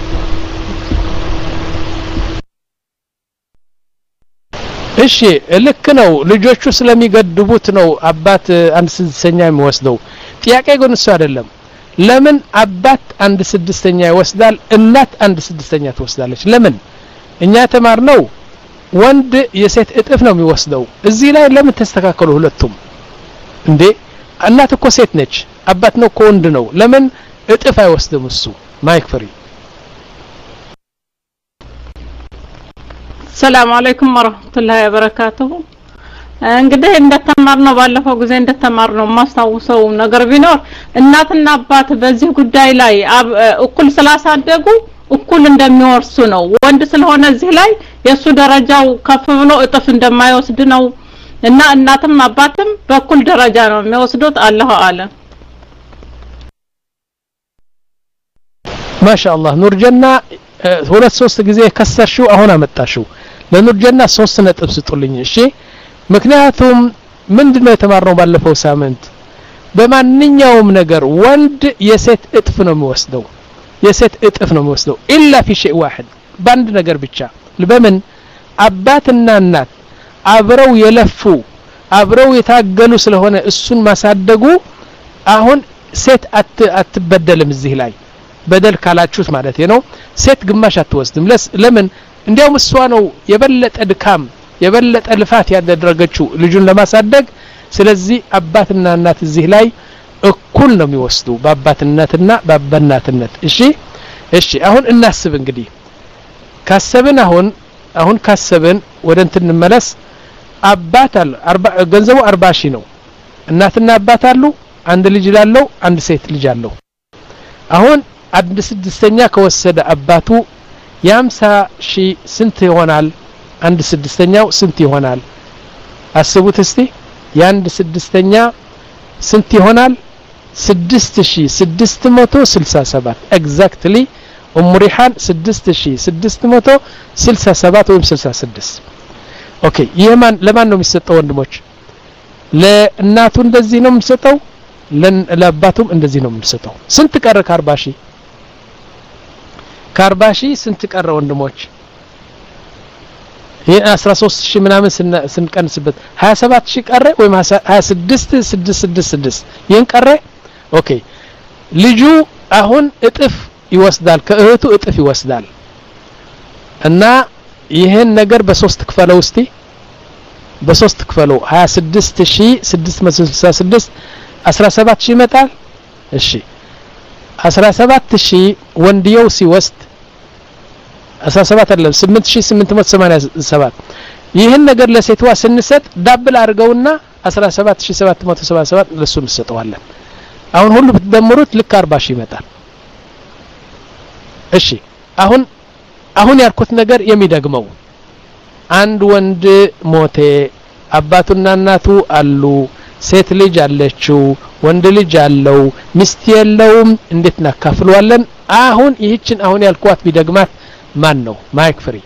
እሺ ልክ ነው ልጆቹ ስለሚገድቡት ነው አባት አንድ ስድስተኛ የሚወስደው ጥያቄ ግን እሱ አይደለም ለምን አባት አንድ ስድስተኛ ይወስዳል እናት አንድ ስድስተኛ ትወስዳለች ለምን እኛ ተማርነው ወንድ የሴት እጥፍ ነው የሚወስደው እዚህ ላይ ለምን ተስተካከሉ ሁለቱም እንዴ እናት እኮ ሴት ነች አባት ነው እኮ ወንድ ነው ለምን እጥፍ አይወስድም እሱ ማይክ ፍሪ ሰላም አለይኩም ወራህመቱላሂ ወበረካቱሁ እንግዲህ እንደተማርነው ባለፈው ጊዜ እንደተማርነው ማስተዋውሰው ነገር ቢኖር እናትና አባት በዚህ ጉዳይ ላይ እኩል ስላሳደጉ እኩል እንደሚወርሱ ነው ወንድ ስለሆነ እዚህ ላይ የሱ ደረጃው ከፍ ብሎ እጥፍ እንደማይወስድ ነው እና እናትም አባትም በኩል ደረጃ ነው የሚወስዱት አላሁ አለም ማሻአላህ ኑርጀና ሁለት ሶስት ጊዜ ከሰርሽው አሁን አመጣሽው ለኑርጀና ሶስት ነጥብ ስጡልኝ እሺ ምክንያቱም ምንድነው የተማርነው ባለፈው ሳምንት በማንኛውም ነገር ወንድ የሴት እጥፍ ነው የሚወስደው የሴት እጥፍ ነው የሚወስደው ኢላ في شيء واحد ባንድ ነገር ብቻ ለምን አባትና እናት አብረው የለፉ አብረው የታገሉ ስለሆነ እሱን ማሳደጉ አሁን ሴት አትበደልም እዚህ ላይ በደል ካላችሁት ማለት ነው ሴት ግማሽ አትወስድም ለምን እንዲያውም እሷ ነው የበለጠ ድካም የበለጠ ልፋት ያደረገችው ልጁን ለማሳደግ ስለዚህ አባትና እናት እዚህ ላይ እኩል ነው የሚወስዱ በአባትነትና በአባትነት እሺ እሺ አሁን እናስብ እንግዲህ ካሰብን አሁን አሁን ካሰብን ወደ እንትን እንመለስ አባት አለ ገንዘቡ አርባ ሺህ ነው እናትና አባት አሉ አንድ ልጅ ላለው አንድ ሴት ልጅ አለው አሁን አንድ ስድስተኛ ከወሰደ አባቱ የአምሳ ሺህ ስንት ይሆናል አንድ ስድስተኛው ስንት ይሆናል አስቡት እስቲ የአንድ ስድስተኛ ስንት ይሆናል ስድስት ሺህ ስድስት መቶ ስልሳ ሰባት ኤግዛክትሊ ኡምሪሃን ስድስት ሺህ ስድስት መቶ ስልሳ ሰባት ወይም ስልሳ ስድስት ኦኬ የማን ለማን ነው የሚሰጠው ወንድሞች ለእናቱ እንደዚህ ነው የሚሰጠው ለአባቱም እንደዚህ ነው የሚሰጠው ስንት ቀረ ከአርባ ሺህ ከአርባ ሺህ ስንት ቀረ ወንድሞች ይሄ አስራ ሶስት ሺህ ምናምን ስንቀንስበት ሀያ ሰባት ሺህ ቀረ ወይም ሀያ ስድስት ሺህ ስድስት መቶ ስልሳ ስድስት ይሄን ቀረ ኦኬ ልጁ አሁን እጥፍ ይወስዳል ከእህቱ እጥፍ ይወስዳል እና ይሄን ነገር በሶስት ክፈለው እስቲ በሶስት ክፈለው ሀያ ስድስት ሺህ ስድስት መቶ ስልሳ ስድስት አስራ ሰባት ሺህ ይመጣል እሺ አስራ ሰባት ሺህ ወንድየው ሲወስድ አስራ ሰባት አይደለም ስምንት ሺህ ስምንት መቶ ሰማንያ ሰባት ይሄን ነገር ለሴትዋ ስንሰጥ ዳብል አድርገውና አስራ ሰባት ሺህ ሰባት መቶ ሰባ ሰባት ለሱ እንሰጠዋለን አሁን ሁሉ ብትደምሩት ልክ አርባ ሺህ ይመጣል እሺ አሁን አሁን ያልኩት ነገር የሚደግመው አንድ ወንድ ሞተ አባቱና እናቱ አሉ ሴት ልጅ አለችው ወንድ ልጅ አለው ሚስት የለውም እንዴት እናካፍለዋለን አሁን ይህችን አሁን ያልኳት ቢደግማት ማን ነው ማይክ ፍሪ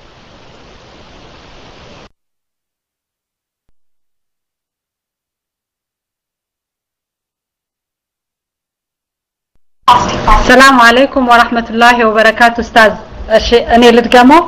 السلام عليكم ورحمة الله وبركاته أستاذ እኔ ልድገመው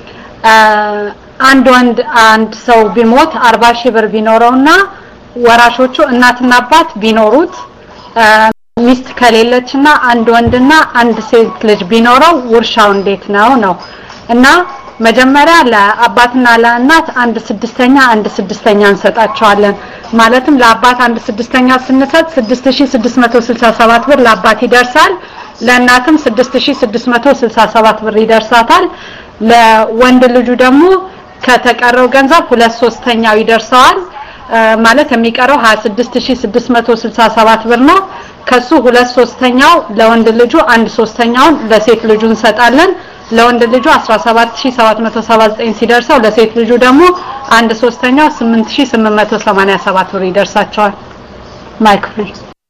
አንድ ወንድ አንድ ሰው ቢሞት አርባ ሺህ ብር ቢኖረውና ወራሾቹ እናትና አባት ቢኖሩት ሚስት ከሌለችና አንድ ወንድና አንድ ሴት ልጅ ቢኖረው ውርሻው እንዴት ነው ነው እና መጀመሪያ ለአባትና ለእናት አንድ ስድስተኛ አንድ ስድስተኛ እንሰጣቸዋለን ማለትም ለአባት አንድ ስድስተኛ ስንሰጥ ስድስት ሺህ ስድስት መቶ ስልሳ ሰባት ብር ለአባት ይደርሳል ለእናትም ስድስት ሺህ ስድስት መቶ ስልሳ ሰባት ብር ይደርሳታል ለወንድ ልጁ ደግሞ ከተቀረው ገንዘብ ሁለት ሶስተኛው ይደርሳል ማለት የሚቀረው ሃያ ስድስት ሺህ ስድስት መቶ ስልሳ ሰባት ብር ነው ከሱ ሁለት ሶስተኛው ለወንድ ልጁ አንድ ሶስተኛውን ለሴት ልጁ እንሰጣለን ለወንድ ልጁ አስራ ሰባት ሺህ ሰባት መቶ ሰባ ዘጠኝ ሲደርሰው ለሴት ልጁ ደግሞ አንድ ሶስተኛው ስምንት ሺህ ስምንት መቶ ሰማንያ ሰባት ብር ይደርሳቸዋል ማይክ ፍሪ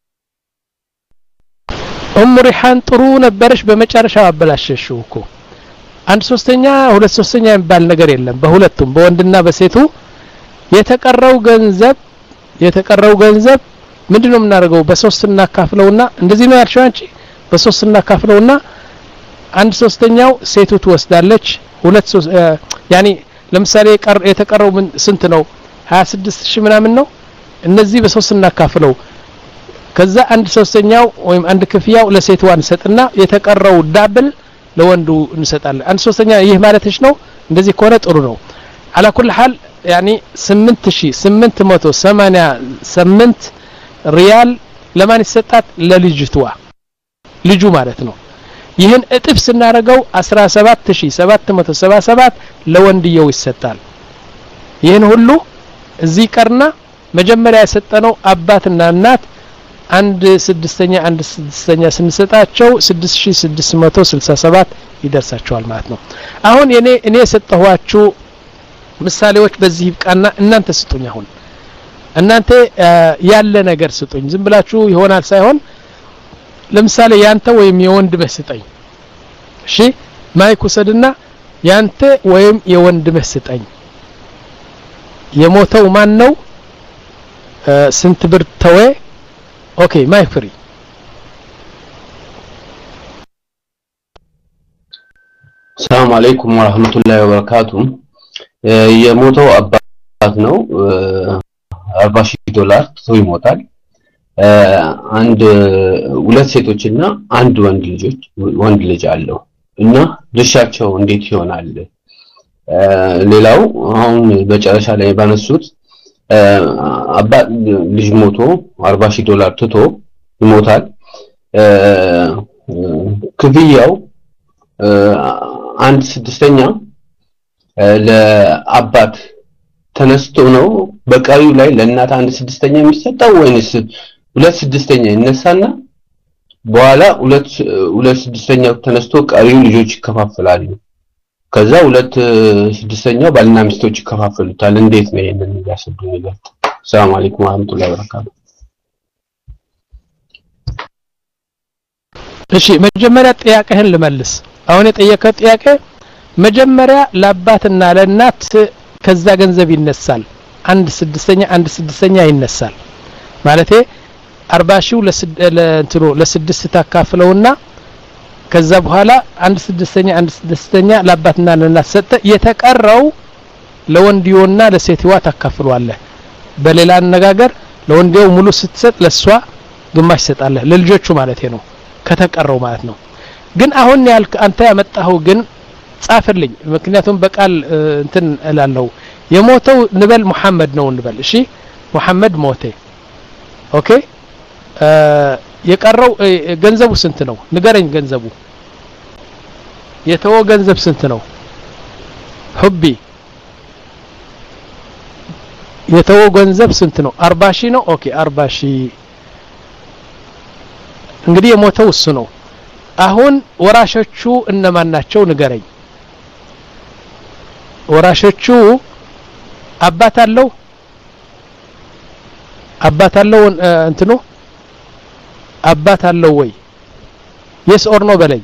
ኡም ሪሃን ጥሩ ነበርሽ በመጨረሻው አበላሽሽው እኮ አንድ ሶስተኛ ሁለት ሶስተኛ የሚባል ነገር የለም በሁለቱም በወንድና በሴቱ የተቀረው ገንዘብ የተቀረው ገንዘብ ምንድነው የምናደርገው በሶስት እናካፍለውና እንደዚህ ነው ያልሽው አንቺ በሶስት እናካፍለውና አንድ ሶስተኛው ሴቱ ትወስዳለች ሁለት ያኒ ለምሳሌ የተቀረው ምን ስንት ነው ሃያ ስድስት ሺህ ምናምን ነው እነዚህ በሶስት እናካፍለው ከዛ አንድ ሶስተኛው ወይም አንድ ክፍያው ለሴቱ አንሰጥና የተቀረው ዳብል ለወንዱ እንሰጣለን አንድ ሶስተኛ ይህ ማለትሽ ነው እንደዚህ ከሆነ ጥሩ ነው على كل حال يعني ስምንት ሺህ ስምንት መቶ ሰማንያ ስምንት ሪያል ለማን ይሰጣት ለልጅቷ ልጁ ማለት ነው ይህን እጥፍ ስናረጋው አስራ ሰባት ሺህ ሰባት መቶ ሰባ ሰባት ለወንድየው ይሰጣል ይህን ሁሉ እዚህ ቀርና መጀመሪያ የሰጠነው አባትና እናት አንድ ስድስተኛ አንድ ስድስተኛ ስንሰጣቸው ስድስት ሺህ ስድስት መቶ ስልሳ ሰባት ይደርሳቸዋል ማለት ነው አሁን እኔ እኔ የሰጠኋችሁ ምሳሌዎች በዚህ ይብቃና እናንተ ስጡኝ አሁን እናንተ ያለ ነገር ስጡኝ ዝም ብላችሁ ይሆናል ሳይሆን ለምሳሌ ያንተ ወይም የወንድ መስጠኝ እሺ ማይክ ወሰድና ያንተ ወይም የወንድ መስጠኝ የሞተው ማን ነው ስንት ብር ተወ ኦኬ ማይክ ፍሪ ሰላም አለይኩም ወራህመቱላሂ ወበረካቱ የሞተው አባት ነው አርባ ሺህ ዶላር ሰው ይሞታል አንድ ሁለት ሴቶችና አንድ ወንድ ልጆች ወንድ ልጅ አለው እና ድርሻቸው እንዴት ይሆናል ሌላው አሁን በጨረሻ ላይ ባነሱት አባት ልጅ ሞቶ አርባ ሺህ ዶላር ትቶ ይሞታል ክፍያው አንድ ስድስተኛ ለአባት ተነስቶ ነው በቀሪው ላይ ለእናት አንድ ስድስተኛ የሚሰጠው ወይስ ሁለት ስድስተኛ ይነሳና በኋላ ሁለት ሁለት ስድስተኛው ተነስቶ ቀሪው ልጆች ይከፋፈላሉ ከዛ ሁለት ስድስተኛው ባልና ሚስቶች ይከፋፈሉታል እንዴት ነው ይሄንን ያሰዱኝ ይላል ሰላም አለይኩም ወራህመቱላሂ ወበረካቱ እሺ መጀመሪያ ጥያቄህን ልመልስ አሁን የጠየቀው ጥያቄ መጀመሪያ ለአባትና ለእናት ከዛ ገንዘብ ይነሳል አንድ ስድስተኛ አንድ ስድስተኛ ይነሳል ማለቴ አርባ ሺህ ለእንትኑ ለስድስት ታካፍለውና ከዛ በኋላ አንድ ስድስተኛ አንድ ስድስተኛ ለአባትና ለእናት ሰጠ የተቀረው ለወንድዮና ለሴትዋ ታካፍለዋለህ በሌላ አነጋገር ለወንድዮ ሙሉ ስትሰጥ ለሷ ግማሽ ሰጣለህ ለልጆቹ ማለት ነው ከተቀረው ማለት ነው ግን አሁን ያልክ አንተ ያመጣው ግን ጻፍልኝ ምክንያቱም በቃል እንትን እላለሁ የሞተው ንበል መሐመድ ነው እንበል እሺ መሐመድ ሞተ ኦኬ የቀረው ገንዘቡ ስንት ነው ንገረኝ ገንዘቡ የተወ ገንዘብ ስንት ነው ሁቢ የተወ ገንዘብ ስንት ነው አርባ ሺህ ነው ኦኬ አርባ ሺህ እንግዲህ የሞተው እሱ ነው አሁን ወራሾቹ እነማን ናቸው ንገረኝ ወራሾቹ አባት አለው አባት አለው እንትኑ አባት አለው ወይ yes or no በለኝ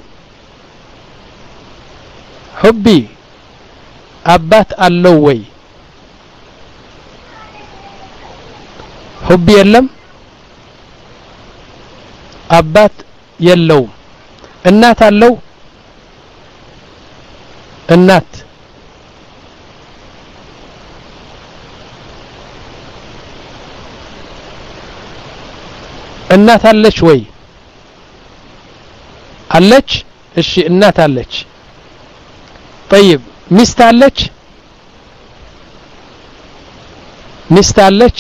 ሁቢ አባት አለው ወይ ሁቢ የለም አባት የለውም እናት አለው እናት እናት አለች ወይ አለች እሺ እናት አለች طيب ሚስት አለች ሚስት አለች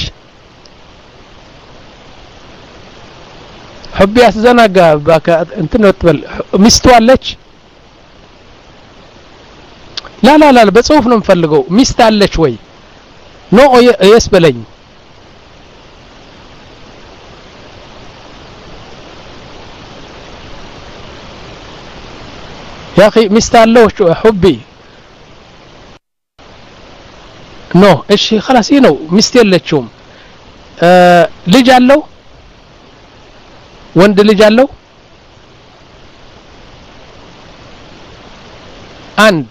حبي አስዘናጋ ባካ እንትን ወጥበል ሚስቱ አለች لا لا لا በጽሁፍ ነው የምፈልገው ሚስት አለች ወይ ኖ የስ በለኝ يا اخي ሚስት አለው حبي ኖ እሺ خلاص ይሄ ነው ሚስት የለችውም ልጅ አለው ወንድ ልጅ አለው አንድ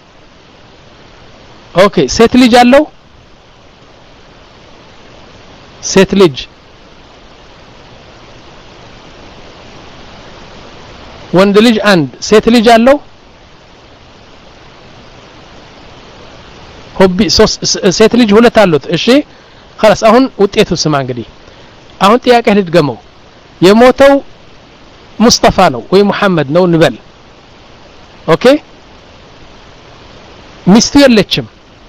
ኦኬ ሴት ልጅ አለው ሴት ልጅ ወንድ ልጅ አንድ ሴት ልጅ አለው ሆቢ ሴት ልጅ ሁለት አሉት እሺ خلاص አሁን ውጤቱ ስማ እንግዲህ አሁን ጥያቄ ልድገመው የሞተው ሙስጠፋ ነው ወይ መሐመድ ነው እንበል ኦኬ ሚስቱ የለችም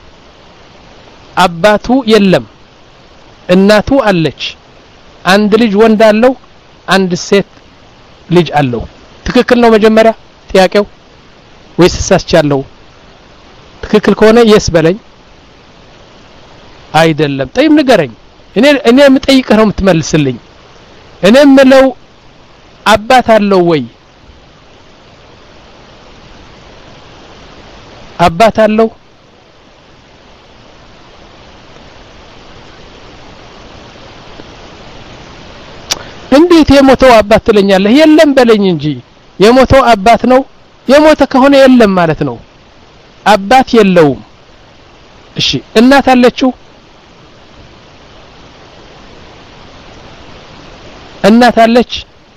አባቱ የለም እናቱ አለች አንድ ልጅ ወንድ አለው አንድ ሴት ልጅ አለው ትክክል ነው መጀመሪያ ጥያቄው ወይስ ተሳስቻለሁ ትክክል ከሆነ የስ በለኝ አይደለም ጠይም ንገረኝ እኔ እኔ የምጠይቅህ ነው የምትመልስልኝ እኔ ምለው አባት አለው ወይ አባት አለው እንዴት የሞተው አባት ትለኛለህ የለም በለኝ እንጂ የሞተው አባት ነው የሞተ ከሆነ የለም ማለት ነው አባት የለውም እሺ እናት አለችው እናት አለች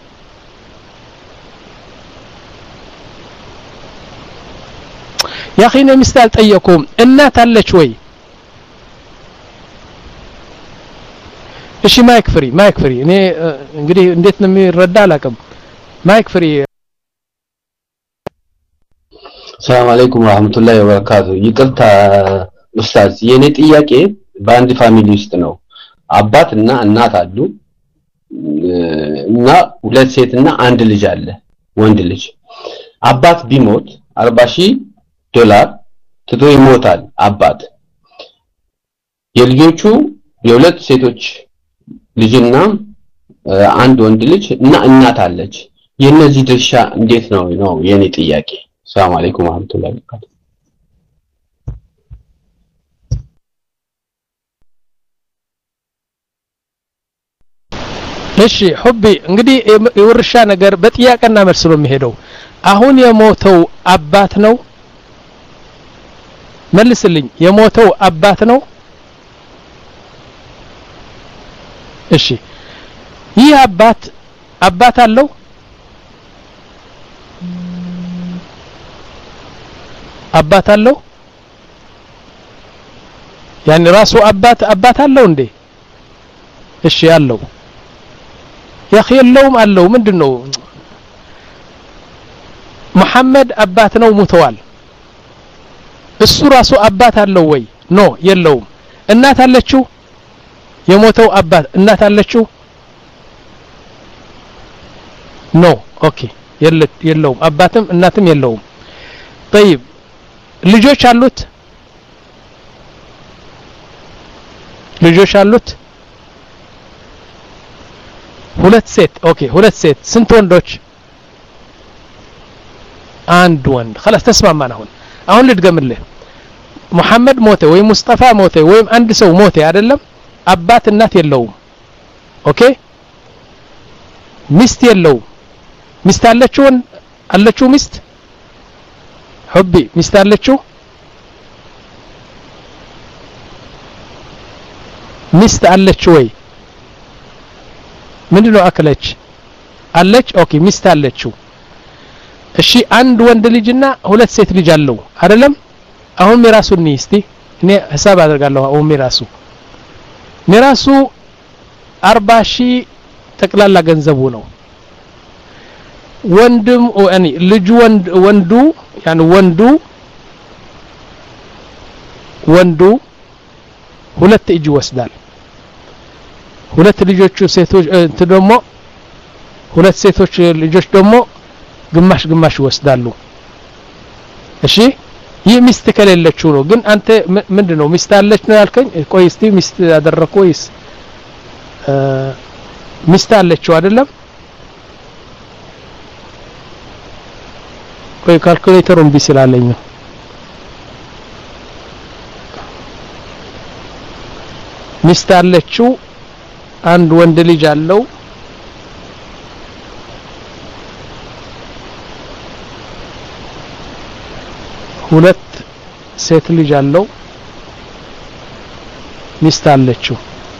يا اخي እኔ ሚስት አልጠየኩም እናት አለች ወይ እሺ ማይክ ፍሪ ማይክ ፍሪ እኔ እንግዲህ እንዴት ነው የሚረዳ አላቀም ማይክ ፍሪ ሰላም አለይኩም ወራህመቱላሂ ወበረካቱ ይቅርታ ኡስታዝ የኔ ጥያቄ በአንድ ፋሚሊ ውስጥ ነው አባትና እናት አሉ እና ሁለት ሴትና አንድ ልጅ አለ ወንድ ልጅ አባት ቢሞት አርባ ሺህ ዶላር ትቶ ይሞታል አባት የልጆቹ የሁለት ሴቶች ልጅና አንድ ወንድ ልጅ እና እናት አለች የነዚህ ድርሻ እንዴት ነው ነው የኔ ጥያቄ ሰላም አለይኩም ወራህመቱላሂ ወበረካቱ እሺ حبي እንግዲህ የውርሻ ነገር በጥያቄና መልስ ነው የሚሄደው አሁን የሞተው አባት ነው መልስልኝ የሞተው አባት ነው እሺ ይህ አባት አባት አለው አባት አለው يعني ራሱ አባት አባት አለው እንዴ እሺ አለው يا اخي የለውም አለው ምንድነው መሐመድ አባት ነው ሙተዋል እሱ ራሱ አባት አለው ወይ ኖ የለውም እናት አለችው የሞተው አባት እናት አለችው ኖ ኦኬ የለውም አባትም እናትም የለውም طيب ልጆች አሉት ልጆች አሉት ሁለት ሴት ኦኬ ሁለት ሴት ስንት ወንዶች አንድ ወንድ خلاص ተስማማን አሁን አሁን ልድገምልህ መሐመድ ሞተ ወይ ሙስጠፋ ሞተ ወይም አንድ ሰው ሞተ አይደለም አባት እናት የለውም ኦኬ ሚስት የለውም ሚስት አለችው አለችው ሚስት حبي ሚስት አለችው ሚስት አለች ወይ ምንድነው አከለች አለች ኦኬ ሚስት አለችው እሺ አንድ ወንድ ልጅና ሁለት ሴት ልጅ አለው አይደለም አሁን ሚራሱን እስቲ እኔ ሐሳብ አደርጋለሁ አሁን ሚራሱ ሚራሱ አርባ ሺህ ጠቅላላ ገንዘቡ ነው ወንድም ያኒ ልጅ ወንድ ወንዱ ያኒ ወንዱ ወንዱ ሁለት እጅ ወስዳል ሁለት ልጆቹ ሴቶች እንት ደግሞ ሁለት ሴቶች ልጆች ደግሞ ግማሽ ግማሽ ወስዳሉ እሺ ይህ ሚስት ከሌለችው ነው ግን አንተ ምንድነው ሚስት አለች ነው ያልከኝ ቆይ እስቲ ሚስት አደረኩ ወይስ ሚስት አለችው አይደለም ቆይ ካልኩሌተሩን ቢስላለኝ ነው ሚስት አለችው አንድ ወንድ ልጅ አለው ሁለት ሴት ልጅ አለው ሚስት አለችው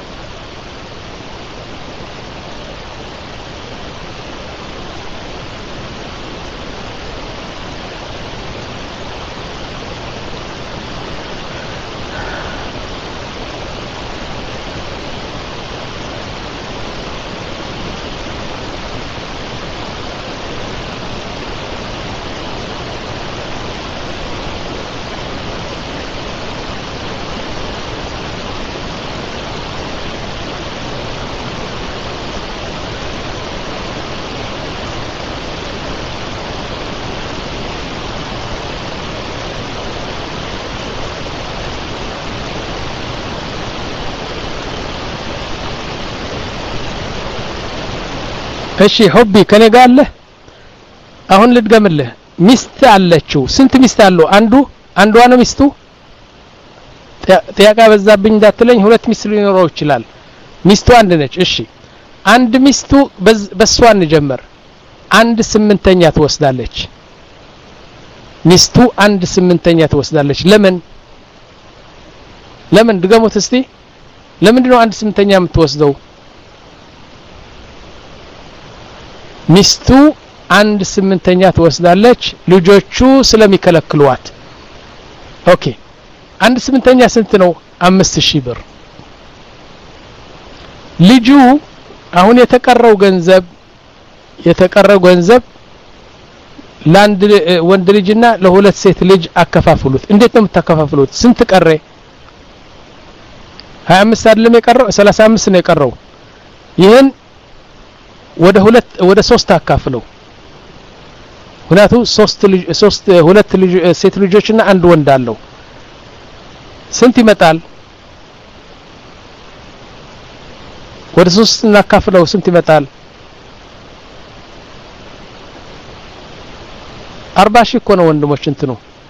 እሺ ሆቢ ከኔ ጋር አለ አሁን ልድገምልህ ሚስት አለችው ስንት ሚስት አለው አንዱ አንዷ ነው ሚስቱ ጥያቄ በዛብኝ እንዳትለኝ ሁለት ሚስት ሊኖረው ይችላል ሚስቱ አንድ ነች እሺ አንድ ሚስቱ በሷ እንጀምር አንድ ስምንተኛ ትወስዳለች ሚስቱ አንድ ስምንተኛ ትወስዳለች ለምን ለምን ድገሙት እስቲ ለምንድነው አንድ ስምንተኛ የምትወስደው ሚስቱ አንድ ስምንተኛ ትወስዳለች ልጆቹ ስለሚከለክሉዋት ኦኬ አንድ ስምንተኛ ስንት ነው አምስት ሺህ ብር ልጁ አሁን የተቀረው ገንዘብ የተቀረው ገንዘብ ለአንድ ወንድ ልጅና ለሁለት ሴት ልጅ አከፋፍሉት እንዴት ነው የምታከፋፍሉት ስንት ቀረ ሀያ አምስት አይደለም የቀረው ሰላሳ አምስት ነው የቀረው ይሄን ወደ ሁለት ወደ ሶስት አካፍለው ሁለቱ ሶስት ልጅ ሶስት ሁለት ልጅ ሴት ልጆችና አንድ ወንድ አለው ስንት ይመጣል ወደ ሶስት እናካፍለው ስንት ይመጣል አርባ ሺህ እኮ ነው ወንድሞች እንትኑ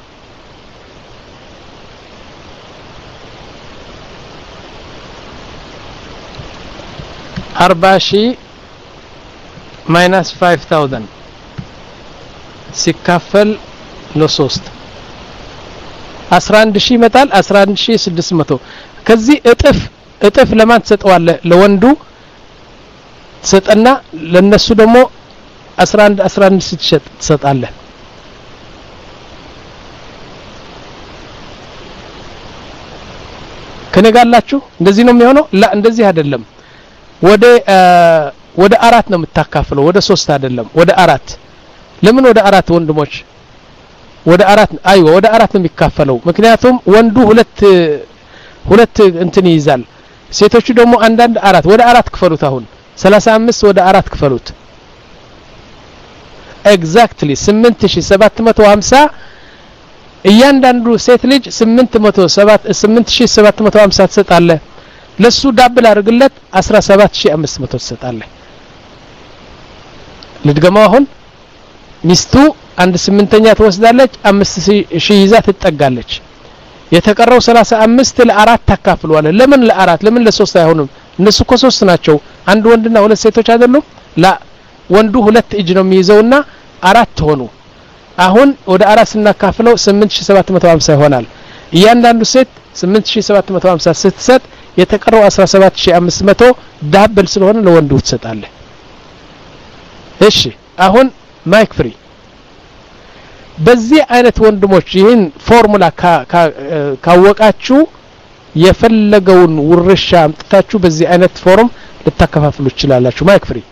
አርባ ሺህ minus five thousand ሲካፈል ለሶስት አስራ አንድ ሺህ ይመጣል አስራ አንድ ሺህ ስድስት መቶ ከዚህ እጥፍ እጥፍ ለማን ተሰጠዋለህ ለወንዱ ተሰጠና ለነሱ ደግሞ አስራ አንድ አስራ አንድ ስትሸጥ ተሰጣለህ ከነጋላችሁ እንደዚህ ነው የሚሆነው ላ እንደዚህ አይደለም ወደ ወደ አራት ነው የምታካፍለው ወደ ሶስት አይደለም ወደ አራት ለምን ወደ አራት ወንድሞች ወደ አራት አይዋ ወደ አራት ነው የሚካፈለው ምክንያቱም ወንዱ ሁለት ሁለት እንትን ይይዛል ሴቶቹ ደግሞ አንዳንድ አራት ወደ አራት ክፈሉት አሁን ሰላሳ አምስት ወደ አራት ክፈሉት ኤግዛክትሊ ስምንት ሺህ ሰባት መቶ ሃምሳ እያንዳንዱ ሴት ልጅ ስምንት መቶ ሰባት ስምንት ሺህ ሰባት መቶ ሃምሳ ተሰጣለህ ለሱ ዳብል አድርግለት አስራ ሰባት ሺህ አምስት መቶ ተሰጣለህ ልድገማው አሁን ሚስቱ አንድ ስምንተኛ ትወስዳለች አምስት ሺህ ይዛ ትጠጋለች የተቀረው ሰላሳ አምስት ለአራት ታካፍሏል ለምን ለአራት ለምን ለሶስት አይሆንም እነሱ እኮ ሶስት ናቸው አንድ ወንድና ሁለት ሴቶች አይደሉም ላ ወንዱ ሁለት እጅ ነው የሚይዘውና አራት ሆኑ አሁን ወደ አራት ስናካፍለው ስምንት ሺህ ሰባት መቶ ሃምሳ ይሆናል እያንዳንዱ ሴት ስምንት ሺህ ሰባት መቶ ሃምሳ ስትሰጥ የተቀረው አስራ ሰባት ሺህ አምስት መቶ ዳብል ስለሆነ ለወንዱ ትሰጣለህ እሺ አሁን ማይክ ፍሪ በዚህ አይነት ወንድሞች ይህን ፎርሙላ ካወቃችሁ የፈለገውን ውርሻ አምጥታችሁ በዚህ አይነት ፎርም ልታከፋፍሉ ይችላልላችሁ ማይክ ፍሪ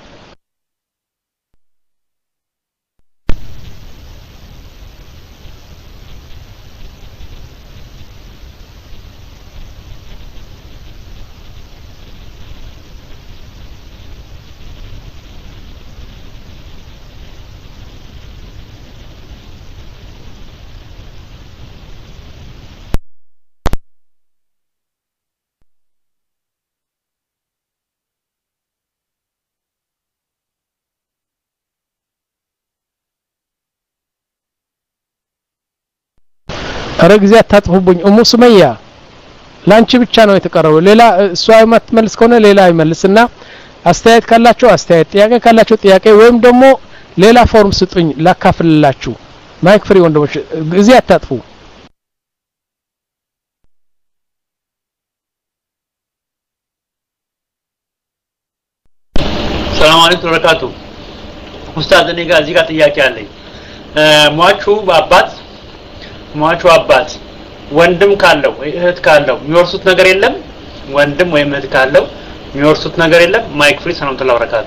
ረግዚ አታጥፉብኝ ኡሙ ሱመያ ላንቺ ብቻ ነው የተቀረው ሌላ እሷ የማትመልስ ከሆነ ሌላ ይመልስና አስተያየት ካላችሁ አስተያየት ጥያቄ ካላችሁ ጥያቄ ወይም ደግሞ ሌላ ፎርም ስጡኝ ላካፍልላችሁ ማይክ ፍሪ ወንድሞች ጊዜ አታጥፉ ሰላም አለይኩም ወበረካቱ ኡስታዝ እኔ ጋር እዚህ ጋር ጥያቄ አለኝ ሟቹ አባት ሟቹ አባት ወንድም ካለው ወይ እህት ካለው የሚወርሱት ነገር የለም ወንድም ወይ እህት ካለው የሚወርሱት ነገር የለም ማይክ ፍሪ ሰላም ተላ ወበረካቱ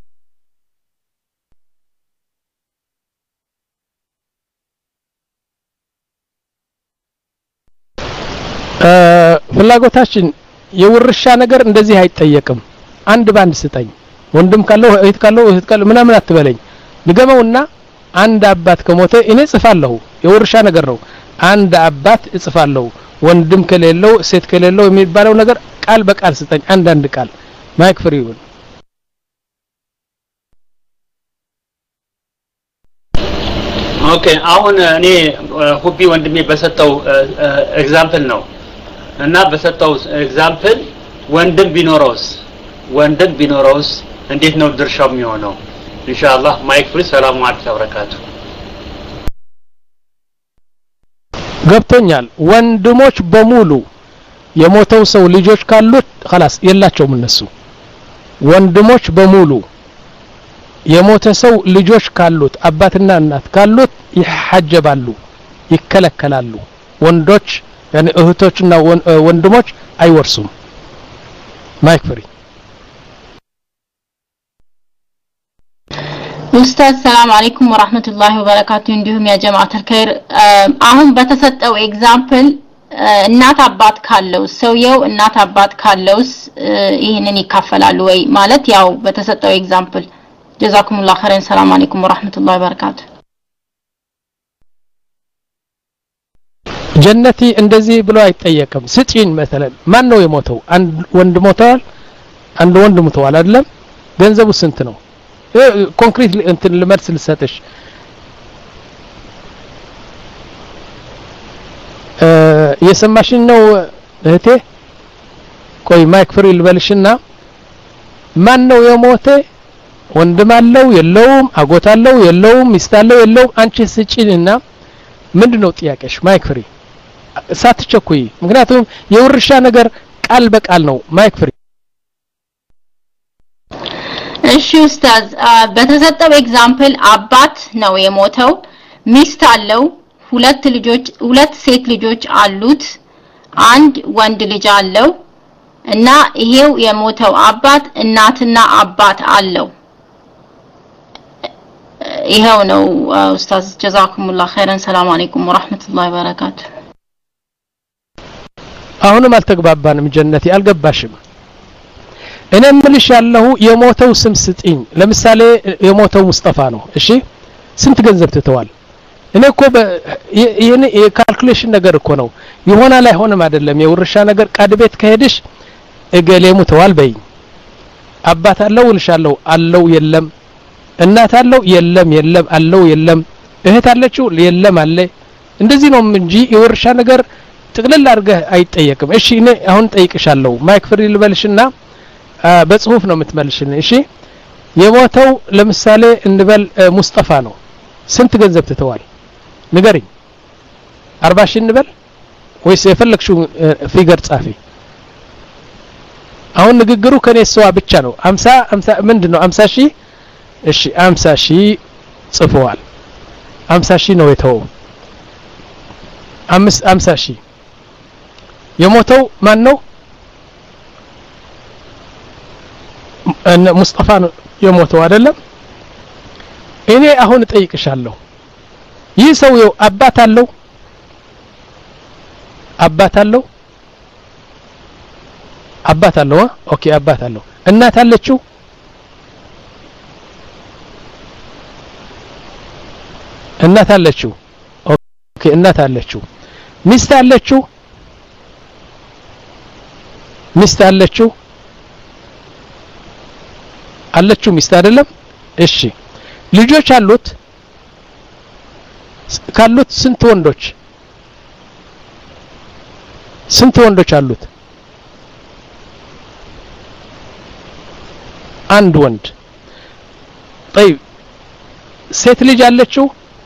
ፍላጎታችን የውርሻ ነገር እንደዚህ አይጠየቅም አንድ ባንድ ስጠኝ ወንድም ካለው እህት ካለው እህት ካለው ምናምን አትበለኝ ንገመውና አንድ አባት ከሞተ እኔ ጽፋለሁ የውርሻ ነገር ነው አንድ አባት እጽፋለሁ ወንድም ከሌለው ሴት ከሌለው የሚባለው ነገር ቃል በቃል ስጠኝ አንድ አንድ ቃል ማይክ ፍሪ ይሁን ኦኬ አሁን እኔ ሁቢ ወንድሜ በሰጠው ኤግዛምፕል ነው እና በሰጠው ኤግዛምፕል ወንድም ቢኖረውስ ወንድም ቢኖረውስ እንዴት ነው ድርሻው የሚሆነው ኢንሻአላህ ማይክ ፍሪ ሰላም አለይኩም ወበረካቱ ገብቶኛል ወንድሞች በሙሉ የሞተው ሰው ልጆች ካሉት خلاص የላቸውም እነሱ ወንድሞች በሙሉ የሞተ ሰው ልጆች ካሉት አባትና እናት ካሉት ይሐጀባሉ ይከለከላሉ ወንዶች يعني እህቶችና ወንድሞች አይወርሱም ማይክ ፍሪ ኡስታዝ ሰላም አለይኩም ወራህመቱላሂ ወበረካቱ እንዲሁም ያ ጀማዓተል ኸይር አሁን በተሰጠው ኤግዛምፕል እናት አባት ካለው ሰውየው እናት አባት ካለውስ ይሄንን ይካፈላሉ ወይ ማለት ያው በተሰጠው ኤግዛምፕል ጀዛኩሙላህ ኸይረን ሰላም አለይኩም ወራህመቱላሂ ወበረካቱ ጀነቲ እንደዚህ ብሎ አይጠየቅም ስጪን مثلا ማን ነው የሞተው አንድ ወንድ ሞተዋል አንድ ወንድ ሞተዋል አይደለም ገንዘቡ ስንት ነው ኮንክሪት እንትን ለመርስ ልሰጥሽ የሰማሽን ነው እህቴ ቆይ ማይክ ፍሪ ልበልሽና ማን ነው የሞተ ወንድም አለው የለውም አጎት አለው የለውም ሚስት አለው የለውም አንቺ ስጪንና ምንድነው ጥያቄሽ ማይክ ፍሪ ሳትቸኩይ ምክንያቱም የውርሻ ነገር ቃል በቃል ነው ማይክ ፍሪ እሺ ኡስታዝ በተሰጠው ኤግዛምፕል አባት ነው የሞተው ሚስት አለው ሁለት ልጆች ሁለት ሴት ልጆች አሉት አንድ ወንድ ልጅ አለው እና ይሄው የሞተው አባት እናትና አባት አለው ይሄው ነው ኡስታዝ ጀዛኩሙላህ ኸይረን ሰላም አለይኩም ወራህመቱላሂ ወበረካቱ አሁንም አልተግባባንም ጀነቲ አልገባሽም እኔ ምልሽ ያለው የሞተው ስም ስጥኝ ለምሳሌ የሞተው ሙስጠፋ ነው እሺ ስንት ገንዘብ ትተዋል እኔ እኮ ይሄን የካልኩሌሽን ነገር እኮ ነው ይሆናል አይሆንም አይደለም የውርሻ ነገር ቃድ ቤት ከሄድሽ እገሌ ሙተዋል በይ አባት አለው ልሻለው አለው የለም እናት አለው የለም የለም አለው የለም እህት አለችው የለም አለ እንደዚህ ነው እንጂ የውርሻ ነገር ጥቅልል አድርገህ አይጠየቅም እሺ እኔ አሁን ጠይቅሻለሁ ማይክ ፍሪ ልበልሽና በጽሁፍ ነው የምትመልሽልኝ እሺ የሞተው ለምሳሌ እንበል ሙስጠፋ ነው ስንት ገንዘብ ትተዋል ንገሪኝ አርባ ሺህ እንበል ወይስ የፈለግሽው ፊገር ጻፊ አሁን ንግግሩ ከኔ ሰዋ ብቻ ነው ሃምሳ ሃምሳ ምንድነው ሃምሳ ሺህ እሺ ሃምሳ ሺህ ጽፈዋል ሃምሳ ሺህ ነው የተወው አምስት ሃምሳ ሺህ የሞተው ማን ነው ሙስጠፋ ነው የሞተው አይደለም እኔ አሁን ጠይቅሻለሁ ይህ ሰውየው አባት አለው አባት አለው አባት አለው ኦኬ አባት አለው እናት አለችው እናት አለችው ኦኬ እናት አለችው ሚስት አለችው ሚስት አለችው አለችው ሚስት አይደለም እሺ ልጆች አሉት ካሉት ስንት ወንዶች ስንት ወንዶች አሉት አንድ ወንድ طيب ሴት ልጅ አለችው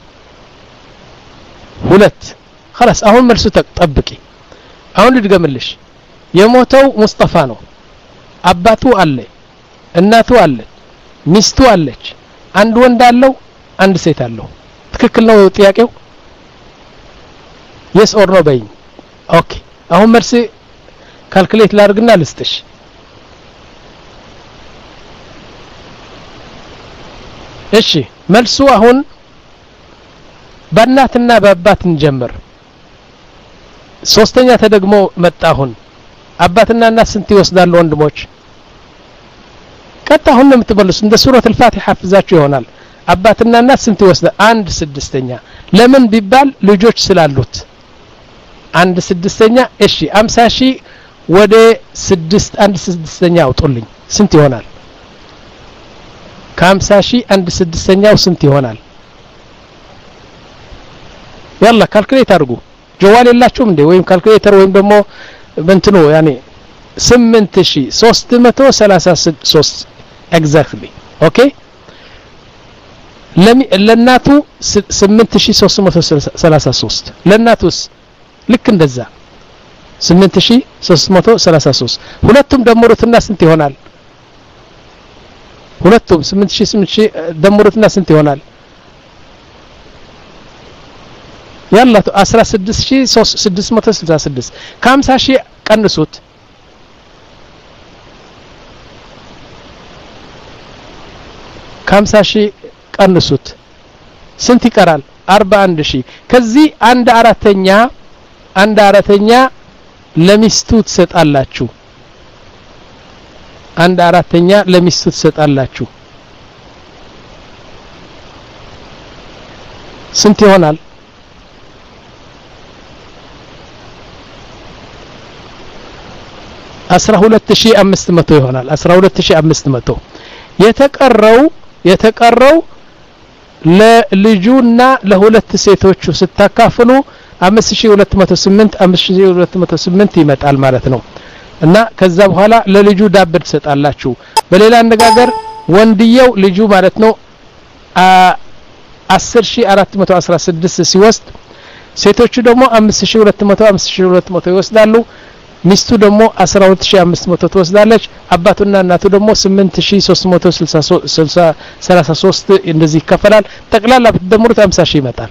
ሁለት خلاص አሁን መልሱ ተጠብቂ አሁን ልድገምልሽ የሞተው ሙስጠፋ ነው አባቱ አለ እናቱ አለ ሚስቱ አለች አንድ ወንድ አለው አንድ ሴት አለው ትክክል ነው ጥያቄው yes or no በይኝ ኦኬ አሁን መልስ ካልኩሌት ላድርግና ልስጥሽ እሺ መልሱ አሁን በእናትና በአባት እንጀምር ሶስተኛ ተደግሞ መጣ አሁን አባትና እናት ስንት ይወስዳሉ ወንድሞች ቀጣ አሁን የምትመልሱ እንደ ሱረት الفاتحه حفዛችሁ ይሆናል አባትና እናት ስንት ይወስዳል አንድ ስድስተኛ ለምን ቢባል ልጆች ስላሉት አንድ ስድስተኛ እሺ አምሳ ሺህ ወደ ስድስት አንድ ስድስተኛ አውጡልኝ ስንት ይሆናል ከአምሳ ሺህ አንድ ስድስተኛው ስንት ይሆናል يلا ካልኩሌት አድርጉ ጀዋል የላችሁም እንዴ ወይም ካልኩሌተር ወይም ደግሞ በእንትኑ ያኔ ስምንት ሺህ ሶስት መቶ ሰላሳ ሶስት exactly ኦኬ ለናቱ ስምንት ሺህ ሶስት መቶ ሰላሳ ሶስት ለናቱስ ልክ እንደዛ ስምንት ሺህ ሶስት መቶ ሰላሳ ሶስት ሁለቱም ደምሩትና ስንት ይሆናል ሁለቱም ስምንት ሺህ ስምንት ሺህ ደምሩትና ስንት ይሆናል يلا አስራ ስድስት ሺህ ስድስት መቶ ስልሳ ስድስት ከሀምሳ ሺህ ቀንሱት ከሀምሳ ሺህ ቀንሱት ስንት ይቀራል አርባ አንድ ሺህ ከዚህ አንድ አራተኛ አንድ አራተኛ ለሚስቱ ትሰጣላችሁ አንድ አራተኛ ለሚስቱ ትሰጣላችሁ ስንት ይሆናል አስራ ሁለት ሺህ አምስት መቶ ይሆናል አስራ ሁለት ሺህ አምስት መቶ የተቀረው የተቀረው ለልጁና ለሁለት ሴቶቹ ስታካፍሉ አምስት ሺህ ሁለት መቶ ስምንት አምስት ሺህ ሁለት መቶ ስምንት ይመጣል ማለት ነው እና ከዛ በኋላ ለልጁ ዳብ ትሰጣላችሁ በሌላ አነጋገር ወንድየው ልጁ ማለት ነው አስር ሺህ አራት መቶ አስራ ስድስት ሲወስድ ሴቶቹ ደግሞ አምስት ሺህ ሁለት መቶ አምስት ሺህ ሁለት መቶ ይወስዳሉ ሚስቱ ደግሞ አስራ ሁለት ሺህ አምስት መቶ ትወስዳለች አባቱና እናቱ ደግሞ ስምንት ሺህ ሶስት መቶ ሰላሳ ሶስት እንደዚህ ይከፈላል ጠቅላላ ብትደምሩት ሃምሳ ሺህ ይመጣል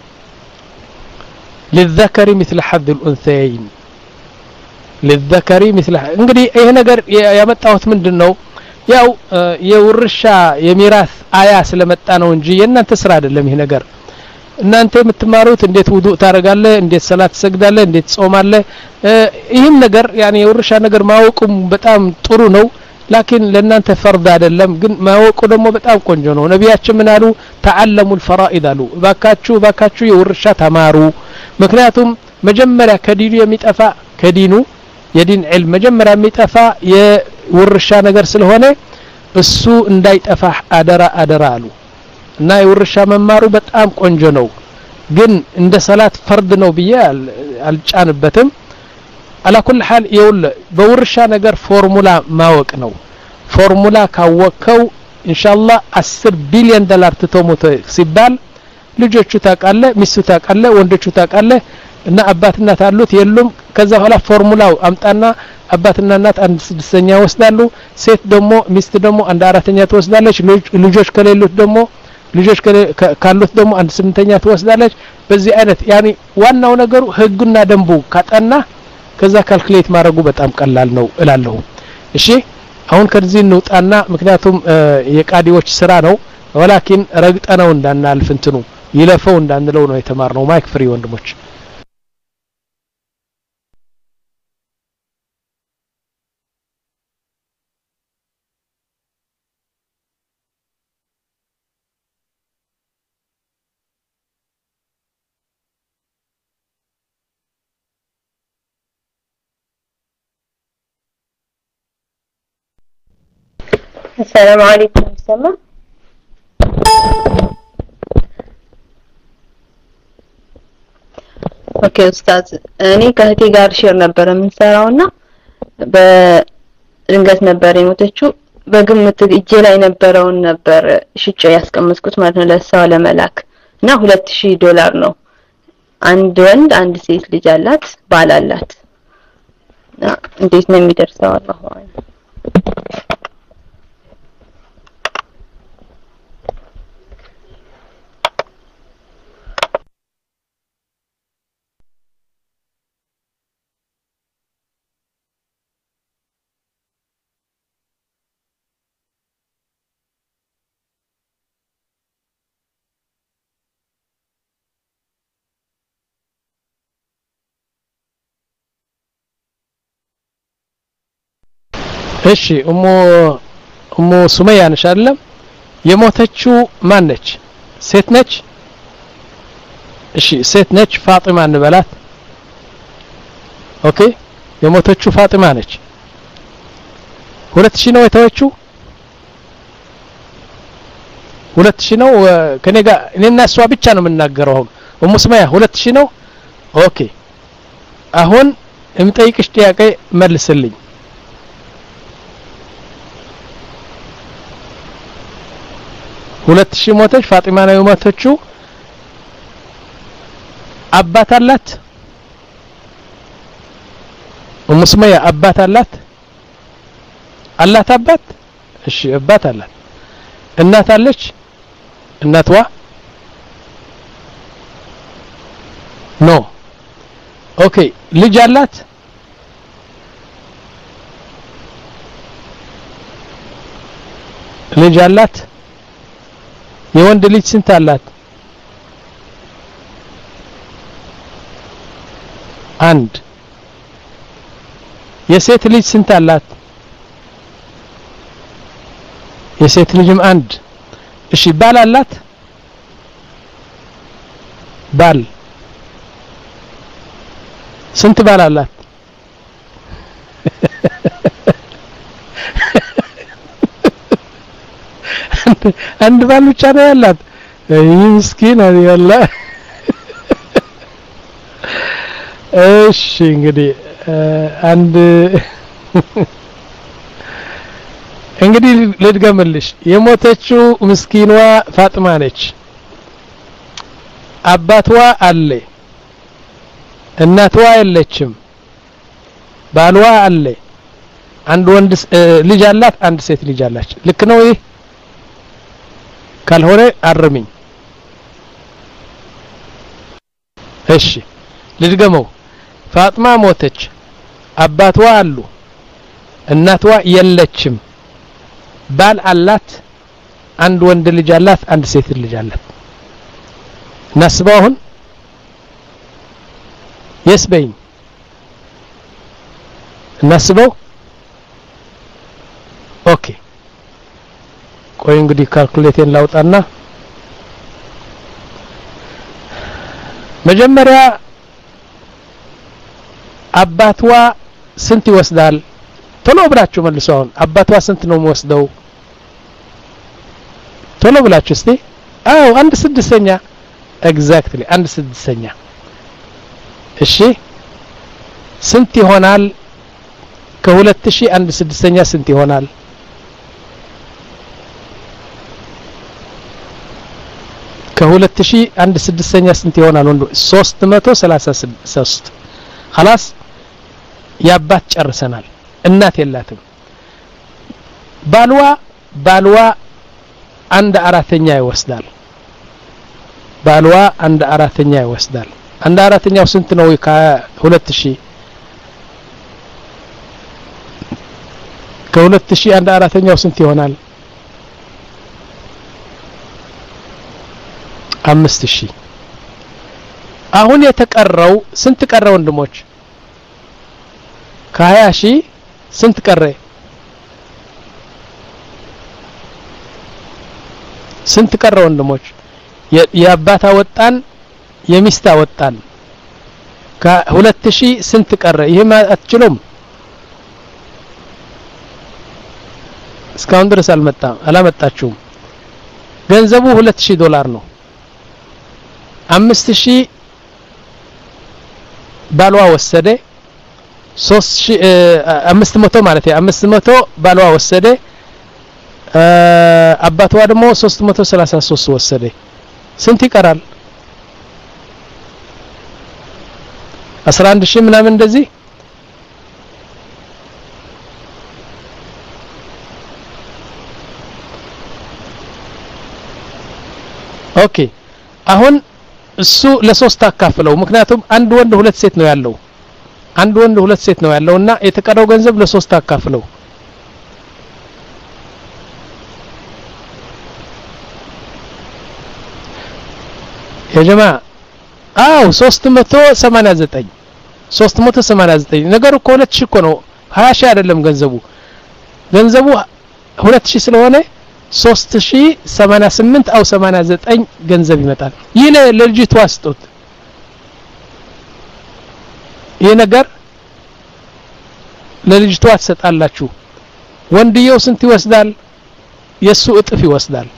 للذكر مثل حظ الانثيين للذكر مثل እንግዲህ ይሄ ነገር ያመጣሁት ምንድነው ያው የውርሻ የሚራስ አያ ስለመጣ ነው እንጂ የእናንተ ስራ አይደለም ይሄ ነገር እናንተ የምትማሩት እንዴት ውዱእ ታረጋለህ እንዴት ሰላት ትሰግዳለህ እንዴት ጾማለህ ይሄን ነገር ያኔ የውርሻ ነገር ማወቁም በጣም ጥሩ ነው ላኪን ለእናንተ ፈርድ አይደለም ግን ማወቁ ደግሞ በጣም ቆንጆ ነው ነብያችን ምን አሉ ተዓለሙ الفرائض አሉ ባካችሁ ባካችሁ የውርሻ ተማሩ ምክንያቱም መጀመሪያ ከዲኑ የሚጠፋ ከዲኑ የዲን ዒልም መጀመሪያ የሚጠፋ የውርሻ ነገር ስለሆነ እሱ እንዳይጠፋ አደራ አደራ አሉ እና የውርሻ መማሩ በጣም ቆንጆ ነው ግን እንደ ሰላት ፈርድ ነው ብዬ አልጫንበትም على كل حال يقول በውርሻ ነገር ፎርሙላ ማወቅ ነው ፎርሙላ ካወቀው ኢንሻአላህ አስር ቢሊዮን ዶላር ተተሞተ ሲባል ልጆቹ ታቃለ ሚስቱ ታቃለ ወንዶቹ ታቃለ እና አባትና ታሉት የሉም ከዛ በኋላ ፎርሙላው አምጣና አባትና እናት አንድ ስድስተኛ ወስዳሉ ሴት ደግሞ ሚስት ደግሞ አንድ አራተኛ ትወስዳለች ልጆች ከሌሉት ደግሞ ልጆች ካሉት ደግሞ አንድ ስምንተኛ ትወስዳለች በዚህ አይነት ያኒ ዋናው ነገሩ ህግና ደንቡ ካጠና ከዛ ካልኩሌት ማድረጉ በጣም ቀላል ነው እላለሁ እሺ አሁን ከዚህ እንውጣና ምክንያቱም የቃዲዎች ስራ ነው ወላኪን ረግጠነው እንዳናልፍ እንትኑ ይለፈው እንዳንለው ነው የተማርነው ማይክ ፍሪ ወንድሞች السلام عليكم سما ኦኬ ኡስታዝ እኔ ከእህቴ ጋር ሼር ነበር የምንሰራውና በድንገት ነበር የሞተችው በግምት እጄ ላይ ነበረውን ነበር ሽጬ ያስቀመጥኩት ማለት ነው ለሷ ለመላክ እና ሁለት ሺህ ዶላር ነው አንድ ወንድ አንድ ሴት ልጅ አላት ባል አላት እንዴት ነው የሚደርሰው አላህ ወአላ እሺ እሙ እሙ ሱመያ ነሽ አይደለም የሞተችው ማን ነች ሴት ነች እሺ ሴት ነች ፋጢማ እንበላት ኦኬ የሞተችው ፋጢማ ነች ሁለት ሺህ ነው የተወችው ሁለት ሺህ ነው ከኔ ጋር እኔና እሷ ብቻ ነው የምናገረው አሁን እሙ ሱመያ ሁለት ሺህ ነው ኦኬ አሁን እምጠይቅሽ ጥያቄ መልስልኝ ሁለት ሺህ ሞተች ፋጢማ ነው የሞተችው አባት አላት ኡሙ ሱመያ አባት አላት አላት አባት እሺ አባት አላት እናት አለች እናቷ ኖ ኦኬ ልጅ አላት ልጅ አላት የወንድ ልጅ ስንት አላት አንድ የሴት ልጅ ስንት አላት የሴት ልጅም አንድ እሺ ባል አላት ባል ስንት ባል አላት አንድ ባል ብቻ ነው ያላት ይህ ምስኪን አይደለ እሺ እንግዲህ አንድ እንግዲህ ልድገምልሽ የሞተችው ምስኪኗ ፋጢማ ነች አባቷ አለ እናቷ የለችም ባልዋ አለ አንድ ወንድ ልጅ አላት አንድ ሴት ልጅ አላች ልክ ነው ይሄ ካልሆነ አርሚኝ እሺ ልድገመው ፋጢማ ሞተች አባቷ አሉ እናቷ የለችም ባል አላት አንድ ወንድ ልጅ አላት አንድ ሴት ልጅ አላት ናስበው አሁን የስበኝ ናስበው ኦኬ ቆይ እንግዲህ ካልኩሌቴን ላውጣና መጀመሪያ አባቷ ስንት ይወስዳል ቶሎ ብላችሁ መልሱ አሁን አባቷ ስንት ነው የሚወስደው ቶሎ ብላችሁ እስቲ አው አንድ ስድስተኛ ኤግዛክትሊ አንድ ስድስተኛ እሺ ስንት ይሆናል ከሁለት ሺህ አንድ ስድስተኛ ስንት ይሆናል ከሁለት ሺህ አንድ ስድስተኛ ስንት ይሆናል ወንዶ ሶስት መቶ ሰላሳ ሶስት خلاص ያባት ጨርሰናል እናት የላትም ባልዋ ባልዋ አንድ አራተኛ ይወስዳል ባልዋ አንድ አራተኛ ይወስዳል አንድ አራተኛው ስንት ነው ከሁለት ሺህ ከሁለት ሺህ አንድ አራተኛው ስንት ይሆናል አምስት ሺህ አሁን የተቀረው ስንት ቀረ ወንድሞች ከሀያ ሺህ ስንት ቀረ ስንት ቀረ ወንድሞች የአባታ ወጣን የሚስታ ወጣን ከሁለት ሺህ ስንት ቀረ ይሄማ አትችሉም እስካሁን ድረስ አልመጣም አላመጣችሁም ገንዘቡ ሁለት ሺህ ዶላር ነው አምስት ሺህ ባሏ ወሰደ ሶስት ሺህ አምስት መቶ ማለት ነው አምስት መቶ ባሏ ወሰደ አባቷ ደግሞ ሶስት መቶ ሰላሳ ሶስት ወሰደ ስንት ይቀራል አስራ አንድ ሺህ ምናምን እንደዚህ ኦኬ አሁን እሱ ለሶስት አካፍለው ምክንያቱም አንድ ወንድ ሁለት ሴት ነው ያለው አንድ ወንድ ሁለት ሴት ነው ያለውና የተቀረው ገንዘብ ለሶስት አካፍለው የጀማ አው ሶስት መቶ ሰማንያ ዘጠኝ ሶስት መቶ ሰማንያ ዘጠኝ ነገሩ እኮ ሁለት ሺህ እኮ ነው ሀያ ሺህ አይደለም ገንዘቡ ገንዘቡ ሁለት ሺህ ስለሆነ ሶስት ሺህ ሰማንያ ስምንት አው ሰማንያ ዘጠኝ ገንዘብ ይመጣል ይሄ ለልጅቷ አስጡት ይሄ ነገር ለልጅቷ ተሰጣላችሁ ወንድየው ስንት ይወስዳል የሱ እጥፍ ይወስዳል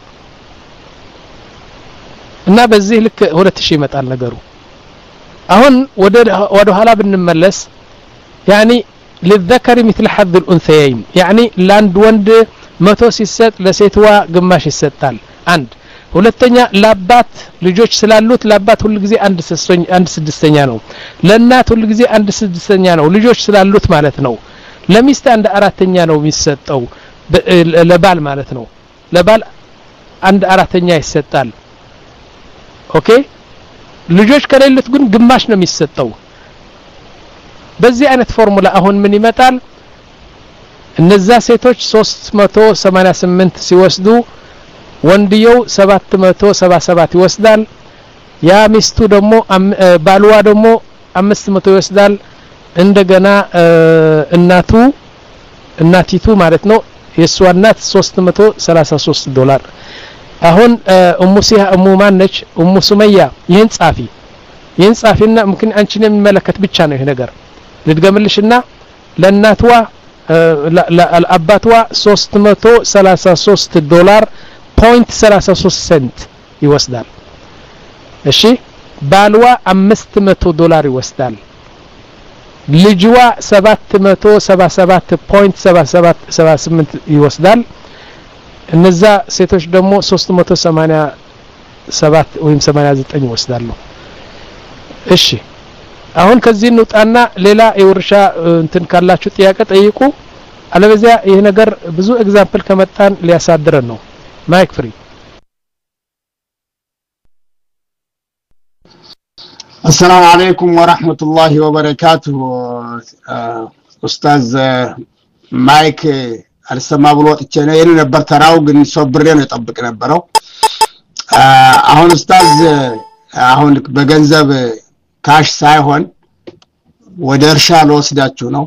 እና በዚህ ልክ ሁለት ሺህ ይመጣል ነገሩ አሁን ወደ ወደ ኋላ ብንመለስ يعني للذكر مثل حظ الانثيين يعني لاند ወንድ መቶ ሲሰጥ ለሴትዋ ግማሽ ይሰጣል አንድ ሁለተኛ ለአባት ልጆች ስላሉት ለአባት ሁሉ ጊዜ አንድ ስድስተኛ አንድ ስድስተኛ ነው ለእናት ሁሉ ጊዜ አንድ ስድስተኛ ነው ልጆች ስላሉት ማለት ነው ለሚስት አንድ አራተኛ ነው የሚሰጠው ለባል ማለት ነው ለባል አንድ አራተኛ ይሰጣል ኦኬ ልጆች ከሌሉት ግን ግማሽ ነው የሚሰጠው በዚህ አይነት ፎርሙላ አሁን ምን ይመጣል እነዛ ሴቶች ሶስት መቶ ሰማንያ ስምንት ሲወስዱ ወንድየው ሰባት መቶ ሰባ ሰባት ይወስዳል ያ ሚስቱ ደግሞ ባልዋ ደግሞ አምስት መቶ ይወስዳል እንደገና እናቱ እናቲቱ ማለት ነው የሷ እናት ሶስት መቶ ሰላሳ ሶስት ዶላር አሁን ኡሙ ሲያ ኡሙ ማነች ኡሙ ሱመያ ይሄን ጻፊ ይሄን ጻፊና ምክን አንቺን የሚመለከት ብቻ ነው ይሄ ነገር ልድገምልሽና ለእናትዋ ለአባትዋ ሶስት መቶ ሰላሳ ሶስት ዶላር ፖይንት ሰላሳ ሶስት ሴንት ይወስዳል እሺ ባልዋ አምስት መቶ ዶላር ይወስዳል ልጅዋ ሰባት መቶ ሰባ ሰባት ፖይንት ሰባ ሰባት ሰባ ስምንት ይወስዳል እነዛ ሴቶች ደግሞ ሶስት መቶ ሰማንያ ሰባት ወይም ሰማንያ ዘጠኝ ይወስዳሉ እሺ አሁን ከዚህ እንውጣና ሌላ የውርሻ እንትን ካላችሁ ጥያቄ ጠይቁ አለበዚያ ይሄ ነገር ብዙ ኤግዛምፕል ከመጣን ሊያሳድረን ነው ማይክ ፍሪ السلام عليكم ورحمة الله وبركاته أستاذ مايك አልሰማ ብሎ ወጥቼ ነው የኔ ነበር ተራው ግን ሶብሬ ነው የጠብቅ ነበረው አሁን ኡስታዝ አሁን በገንዘብ ካሽ ሳይሆን ወደ እርሻ ለወስዳችሁ ነው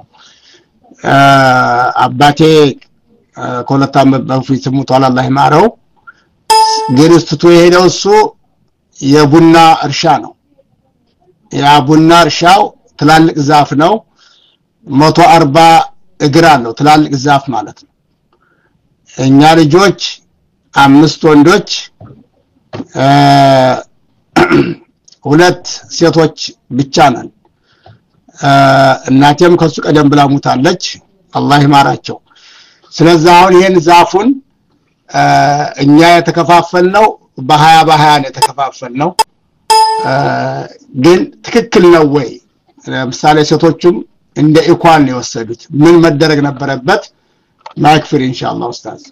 አባቴ ኮለታም በፊት ሙቷል አላህ ይማረው ግን እስትቶ የሄደው እሱ የቡና እርሻ ነው ያ ቡና እርሻው ትላልቅ ዛፍ ነው መቶ አርባ እግር አለው ትላልቅ ዛፍ ማለት ነው እኛ ልጆች አምስት ወንዶች ሁለት ሴቶች ብቻ ነን እናቴም ከሱ ቀደም ብላ ሙታለች አላህ ይማራቸው ስለዚህ አሁን ይሄን ዛፉን እኛ የተከፋፈልነው በሀያ በሀያ ነው የተከፋፈልነው ግን ትክክል ነው ወይ ለምሳሌ ሴቶቹም እንደ ኢኳል ነው ወሰዱት ምን መደረግ ነበረበት ማክፍር ኢንሻአላህ ኡስታዝ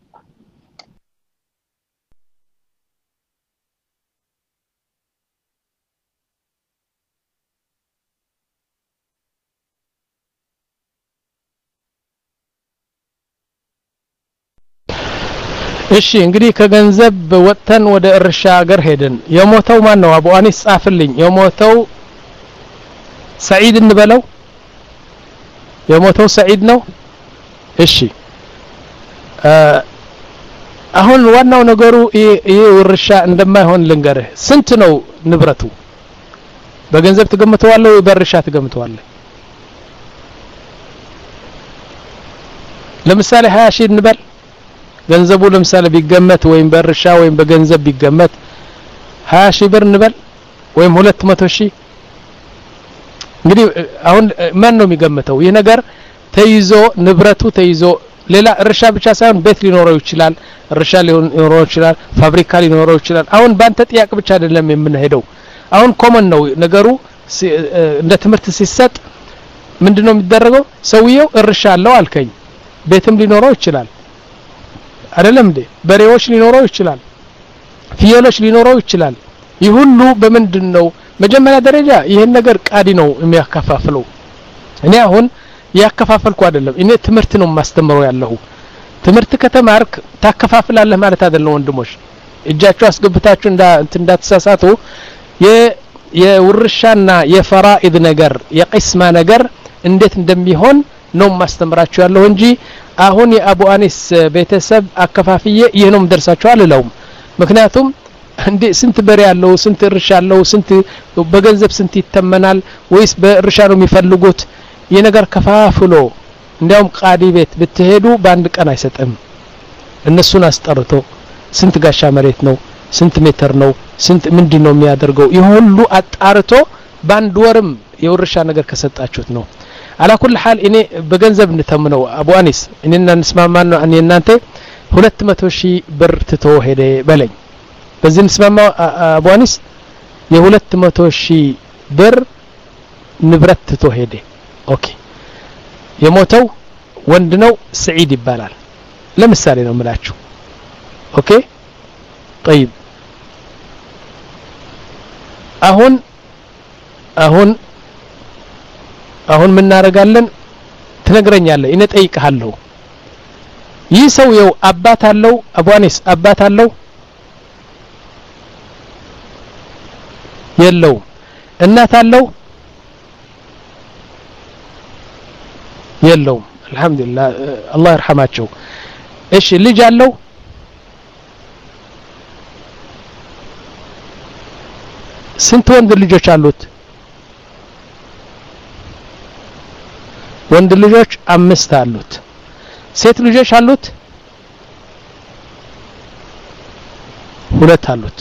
እሺ እንግዲህ ከገንዘብ ወጥተን ወደ እርሻ ሀገር ሄደን የሞተው ማን ነው አቡ አኒስ ጻፍልኝ የሞተው ሰዒድ እንበለው የሞተው ሰዒድ ነው እሺ አሁን ዋናው ነገሩ ይሄ ውርሻ እንደማይሆን ልንገርህ ስንት ነው ንብረቱ በገንዘብ ተገምተዋለሁ ወይ በርሻ ተገምተዋለሁ ለምሳሌ ሀያ ሺህ እንበል ገንዘቡ ለምሳሌ ቢገመት ወይም በርሻ ወይም በገንዘብ ቢገመት ሀያ ሺህ ብር እንበል ወይም ሁለት መቶ ሺህ እንግዲህ አሁን ማን ነው የሚገምተው ይህ ነገር ተይዞ ንብረቱ ተይዞ ሌላ እርሻ ብቻ ሳይሆን ቤት ሊኖረው ይችላል እርሻ ሊኖረው ይችላል ፋብሪካ ሊኖረው ይችላል አሁን ባንተ ጥያቄ ብቻ አይደለም የምንሄደው አሁን ኮመን ነው ነገሩ እንደ ትምህርት ሲሰጥ ምንድነው የሚደረገው ሰውየው እርሻ አለው አልከኝ ቤትም ሊኖረው ይችላል አይደለም እንዴ በሬዎች ሊኖረው ይችላል ፍየሎች ሊኖረው ይችላል ይሁሉ በመንድነው መጀመሪያ ደረጃ ይሄን ነገር ቃዲ ነው የሚያከፋፍለው እኔ አሁን ያከፋፈልኩ አይደለም እኔ ትምህርት ነው ማስተምረው ያለው ትምህርት ከተማርክ ታከፋፍላለህ ማለት አይደለም ወንድሞች እጃችሁ አስገብታችሁ እንዳ እንዳትሳሳቱ የ የውርሻና የፈራኢድ ነገር የቅስማ ነገር እንዴት እንደሚሆን ነው ማስተምራችሁ ያለው እንጂ አሁን የአቡ አኒስ ቤተሰብ አከፋፍዬ ይሄ ነው ደርሳችሁ አልለውም ምክንያቱም እንዴ ስንት በሬ ያለው ስንት እርሻ ያለው ስንት በገንዘብ ስንት ይተመናል ወይስ በእርሻ ነው የሚፈልጉት የነገር ከፋፍሎ እንዲያውም ቃዲ ቤት ብትሄዱ በአንድ ቀን አይሰጥም እነሱን አስጠርቶ ስንት ጋሻ መሬት ነው ስንት ሜትር ነው ስንት ምንድነው የሚያደርገው ይሁሉ አጣርቶ በአንድ ወርም የውርሻ ነገር ከሰጣችሁት ነው على كل حال እኔ በገንዘብ እንተምነው አቡ አኒስ እኔና እንስማማና እኔ እናንተ ሁለት መቶ ሺህ ብር ትቶ ሄደ በለኝ በዚህ እንስማማ አቡ አኒስ የሁለት መቶ ሺህ ብር ንብረት ትቶ ሄደ ኦኬ የሞተው ወንድ ነው ሰዒድ ይባላል ለምሳሌ ነው የምላችሁ ኦኬ طيب አሁን አሁን አሁን ምን እናረጋለን ትነግረኛለህ እኔ ጠይቅሃለሁ ይህ ሰውየው አባት አለው አቡ አኒስ አባት አለው የለው እናት አለው የለው አልহামዱሊላህ አላህ ይርሐማቸው እሺ ልጅ አለው ስንት ወንድ ልጆች አሉት ወንድ ልጆች አምስት አሉት ሴት ልጆች አሉት ሁለት አሉት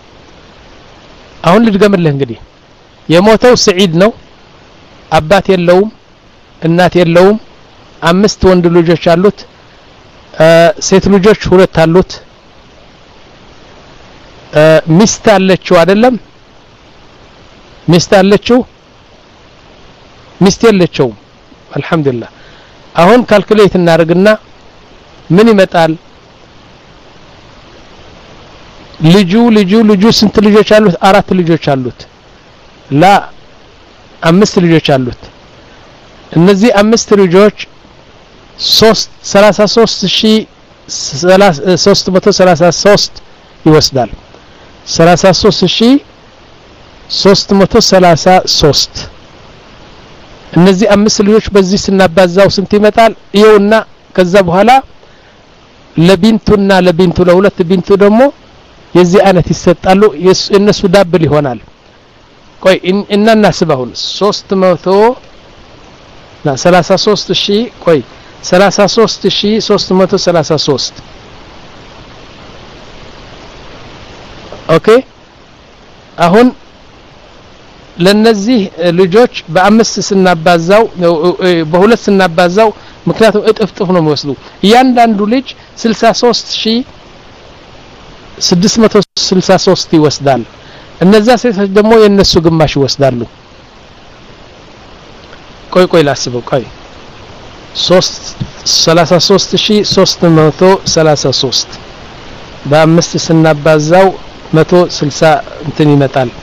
አሁን ልድገምልህ እንግዲህ የሞተው ሰዒድ ነው አባት የለውም እናት የለውም አምስት ወንድ ልጆች አሉት ሴት ልጆች ሁለት አሉት ሚስት አለችው አይደለም ሚስት አለችው ሚስት የለችው አልহামዱሊላህ አሁን ካልኩሌት እናርግና ምን ይመጣል ልጁ ልጁ ልጁ ስንት ልጆች አሉት አራት ልጆች አሉት ላ አምስት ልጆች አሉት እነዚህ አምስት ልጆች ሰላሳ ሶስት ሺህ ሶስት መቶ ሰላሳ ሶስት ይወስዳል ሰላሳ ሶስት ሺህ ሶስት መቶ ሰላሳ ሶስት እነዚህ አምስት ልጆች በዚህ ስናባዛው ስንት ይመጣል ይኸውና ከዛ በኋላ ለቢንቱና ለቢንቱ ለሁለት ቢንቱ ደግሞ የዚህ አይነት ይሰጣሉ እነሱ ዳብል ይሆናል ቆይ እና እናስባውን ሶስት መቶ ና ሰላሳ ሶስት ሺህ ቆይ ሰላሳ ሶስት ሺህ ሶስት መቶ ሰላሳ ሶስት ኦኬ አሁን ለነዚህ ልጆች በአምስት ስናባዛው በሁለት ስናባዛው ምክንያቱም እጥፍጥፍ ነው የሚወስዱ እያንዳንዱ ልጅ ስልሳ ሶስት ሺህ ስድስት መቶ ስልሳ ሶስት ይወስዳል እነዛ ሴቶች ደግሞ የነሱ ግማሽ ይወስዳሉ ቆይ ቆይ ላስበው ቆይ ሰላሳ ሶስት ሺህ ሶስት መቶ ሰላሳ ሶስት በአምስት ስናባዛው መቶ ስልሳ እንትን ይመጣል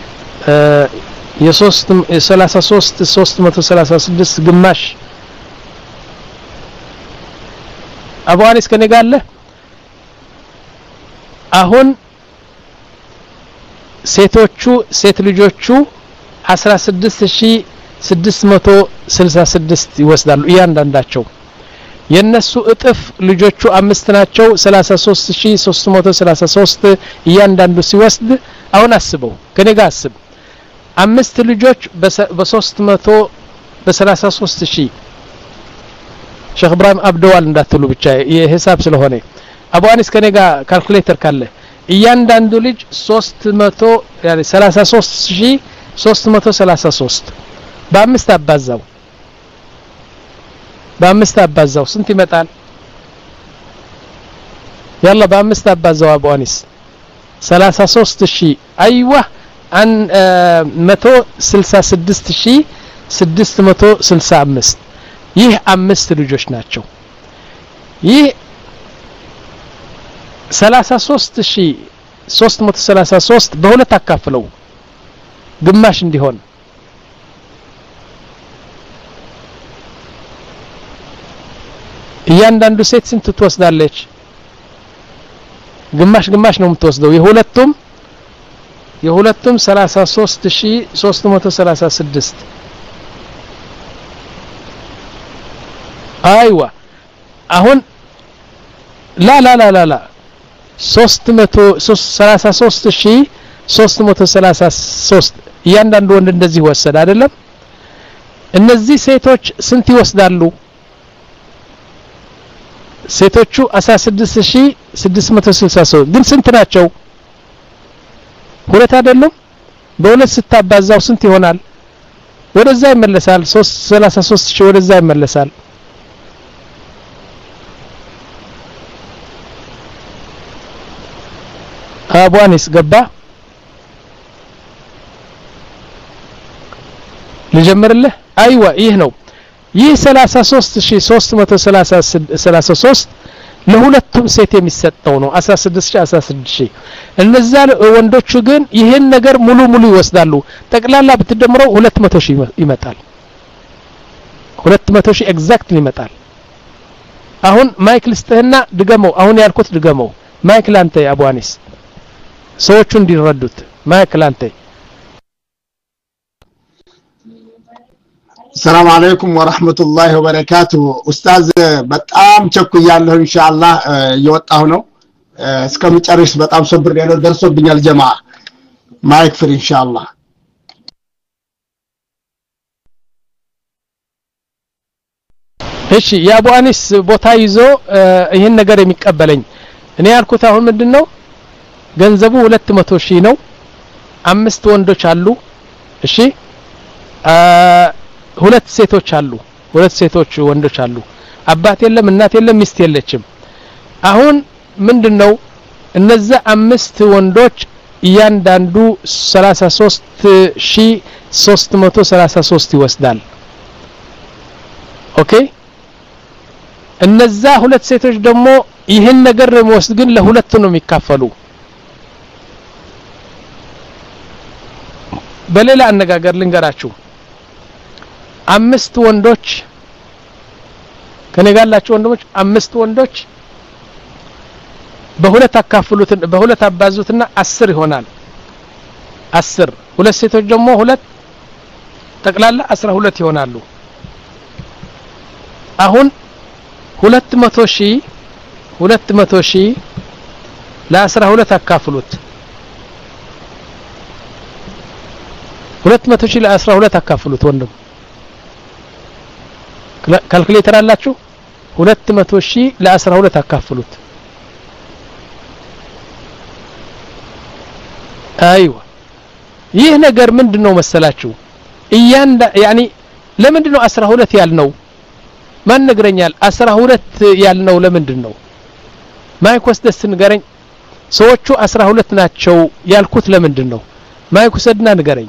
የሶስት ሰላሳ ሶስት ሶስት መቶ ሰላሳ ስድስት ግማሽ አቡ አኒስ ከኔ ጋር አለ አሁን ሴቶቹ ሴት ልጆቹ አስራ ስድስት ሺህ ስድስት መቶ ስልሳ ስድስት ይወስዳሉ እያንዳንዳቸው የነሱ እጥፍ ልጆቹ አምስት ናቸው ሰላሳ ሶስት ሺህ ሶስት መቶ ሰላሳ ሶስት እያንዳንዱ ሲወስድ አሁን አስበው ከኔ ጋር አስብ አምስት ልጆች በ300 በ33 ሺህ ሼክ ኢብራሂም አብደዋል እንዳትሉ ብቻ የሂሳብ ስለሆነ አቡ አኒስ ከኔ ጋር ካልኩሌተር ካለ እያንዳንዱ ልጅ ሶስት መቶ ያኔ ሰላሳ ሶስት ሺህ ሶስት መቶ ሰላሳ ሶስት በአምስት አባዛው በአምስት አባዛው ስንት ይመጣል يلا በአምስት አባዛው አቡ አኒስ ሰላሳ ሶስት ሺህ አይዋ አን መቶ ስልሳ ስድስት ሺህ ስድስት መቶ ስልሳ አምስት ይህ አምስት ልጆች ናቸው ይህ ሰላሳ ሶስት ሺህ ሶስት መቶ ሰላሳ ሶስት በሁለት አካፍለው ግማሽ እንዲሆን እያንዳንዱ ሴት ስንት ትወስዳለች ግማሽ ግማሽ ነው የምትወስደው የሁለቱም የሁለቱም ሰላሳ ሶስት ሺህ ሶስት መቶ ሰላሳ ስድስት አይዋ አሁን ላ ላ ላ ላ ላ ሶስት መቶ ሰላሳ ሶስት ሺህ ሶስት መቶ ሰላሳ ሶስት እያንዳንዱ ወንድ እንደዚህ ወሰደ አይደለም እነዚህ ሴቶች ስንት ይወስዳሉ ሴቶቹ አስራ ስድስት ሺህ ስድስት መቶ ስልሳ ሶስት ግን ስንት ናቸው ሁለት አይደለም በሁለት ስታባዛው ስንት ይሆናል ወደዛ ይመለሳል ሰላሳ ሶስት ሺህ ወደዛ ይመለሳል አቧንስ ገባ ልጀምርልህ አይዋ ይህ ነው ይህ ሰላሳ ሶስት ሺህ ሶስት መቶ ሰላሳ ሶስት ለሁለቱም ሴት የሚሰጠው ነው አስራ ስድስት ሺህ አስራ ስድስት ሺህ እነዛ ወንዶቹ ግን ይሄን ነገር ሙሉ ሙሉ ይወስዳሉ ጠቅላላ ብትደምረው ሁለት መቶ ሺህ ይመጣል ሁለት መቶ ሺህ ኤግዛክትሊ ይመጣል አሁን ማይክ ልስጥህና ድገመው አሁን ያልኩት ድገመው ማይክ ላንተ አቡ አኒስ ሰዎቹ እንዲረዱት ማይክ ላንተ السلام عليكم ورحمة الله وبركاته أستاذ بتأم شكو يالله إن شاء الله يوطاه نو اسكم تشارش بتأم صبر يالله درسوا بني الجماعة ما يكفر إن شاء الله እሺ ያቡ አኒስ ቦታ ይዞ ይሄን ነገር የሚቀበለኝ እኔ ያልኩት አሁን ምንድነው ገንዘቡ ሁለት መቶ ሺህ ነው አምስት ወንዶች አሉ እሺ ሁለት ሴቶች አሉ ሁለት ሴቶች ወንዶች አሉ አባት የለም እናት የለም ሚስት የለችም አሁን ምንድነው እነዛ አምስት ወንዶች እያንዳንዱ ሰላሳ ሶስት ሺህ ሶስት መቶ ሰላሳ ሶስት ይወስዳል ኦኬ እነዛ ሁለት ሴቶች ደግሞ ይሄን ነገር ወስድ ግን ለሁለት ነው የሚካፈሉ በሌላ አነጋገር ልንገራችሁ አምስት ወንዶች ከነጋላችሁ ወንዶች አምስት ወንዶች በሁለት አካፍሉት በሁለት አባዙትና አስር ይሆናል አስር ሁለት ሴቶች ደግሞ ሁለት ጠቅላላ አስራ ሁለት ይሆናሉ አሁን ሁለት መቶ ሺህ ሁለት መቶ ሺህ ለአስራ ሁለት አካፍሉት ሁለት መቶ ሺህ ለአስራ ሁለት አካፍሉት ወንድም ካልኩሌተር አላችሁ ሁለት መቶ ሺህ ለአስራ ሁለት አካፍሉት አይዋ ይህ ነገር ምንድነው መሰላችሁ እያንዳ ያኒ ለምንድነው አስራ ሁለት ያልነው ማን ነገረኛል አስራ ሁለት ያልነው ለምንድነው ማይኮስ ደስ ንገረኝ ሰዎቹ አስራ ሁለት ናቸው ያልኩት ለምንድነው ማይኮስ ደና ንገረኝ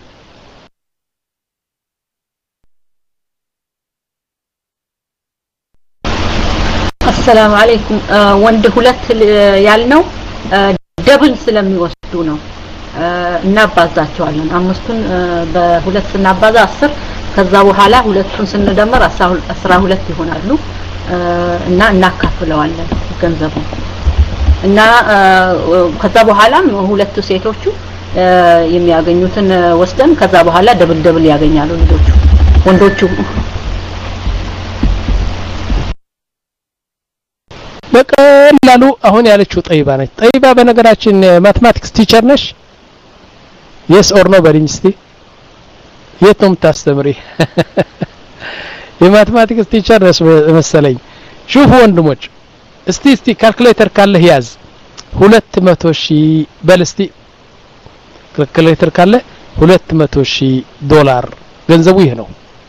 السلام عليكم ወንድ ሁለት ያልነው ደብል ስለሚወስዱ ነው እናባዛቸዋለን አምስቱን በሁለት ስናባዛ አስር ከዛ በኋላ ሁለቱን ስንደመር አስራ ሁለት ይሆናሉ እና እናካፍለዋለን ገንዘቡ እና ከዛ በኋላ ሁለቱ ሴቶቹ የሚያገኙትን ወስደን ከዛ በኋላ ደብል ደብል ያገኛሉ ልጆቹ ወንዶቹ በቀላሉ አሁን ያለችው ጠይባ ነች ጠይባ በነገራችን ማትማቲክስ ቲቸር ነሽ yes or no በልኝ እስቲ የት ነው የምታስተምሪ የማትማቲክስ ቲቸር ነሽ መሰለኝ ሹፉ ወንድሞች እስቲ እስቲ ካልኩሌተር ካለ ያዝ ሁለት መቶ ሺህ በል እስቲ ካልኩሌተር ካለ ሁለት መቶ ሺህ ዶላር ገንዘቡ ይሄ ነው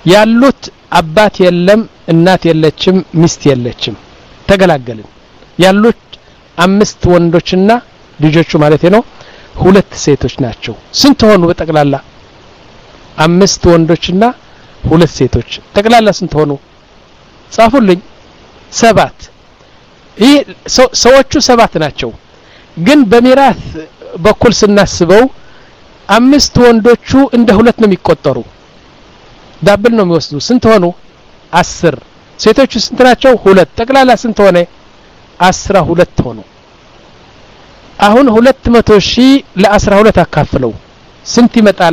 ያሉት አባት የለም እናት የለችም ሚስት የለችም ተገላገልን ያሉት አምስት ወንዶችና ልጆቹ ማለት ነው ሁለት ሴቶች ናቸው ስንት ሆኑ በጠቅላላ አምስት ወንዶችና ሁለት ሴቶች ጠቅላላ ስንት ሆኑ ጻፉልኝ ሰባት ይህ ሰዎቹ ሰባት ናቸው ግን በሚራስ በኩል ስናስበው አምስት ወንዶቹ እንደ ሁለት ነው የሚቆጠሩ ዳብል ነው የሚወስዱ ስንት ሆኑ አስር ሴቶቹ ስንት ናቸው ሁለት ጠቅላላ ስንት ሆነ አስራ ሁለት ሆኑ አሁን ሁለት መቶ ሺህ ለአስራ ሁለት አካፍለው ስንት ይመጣል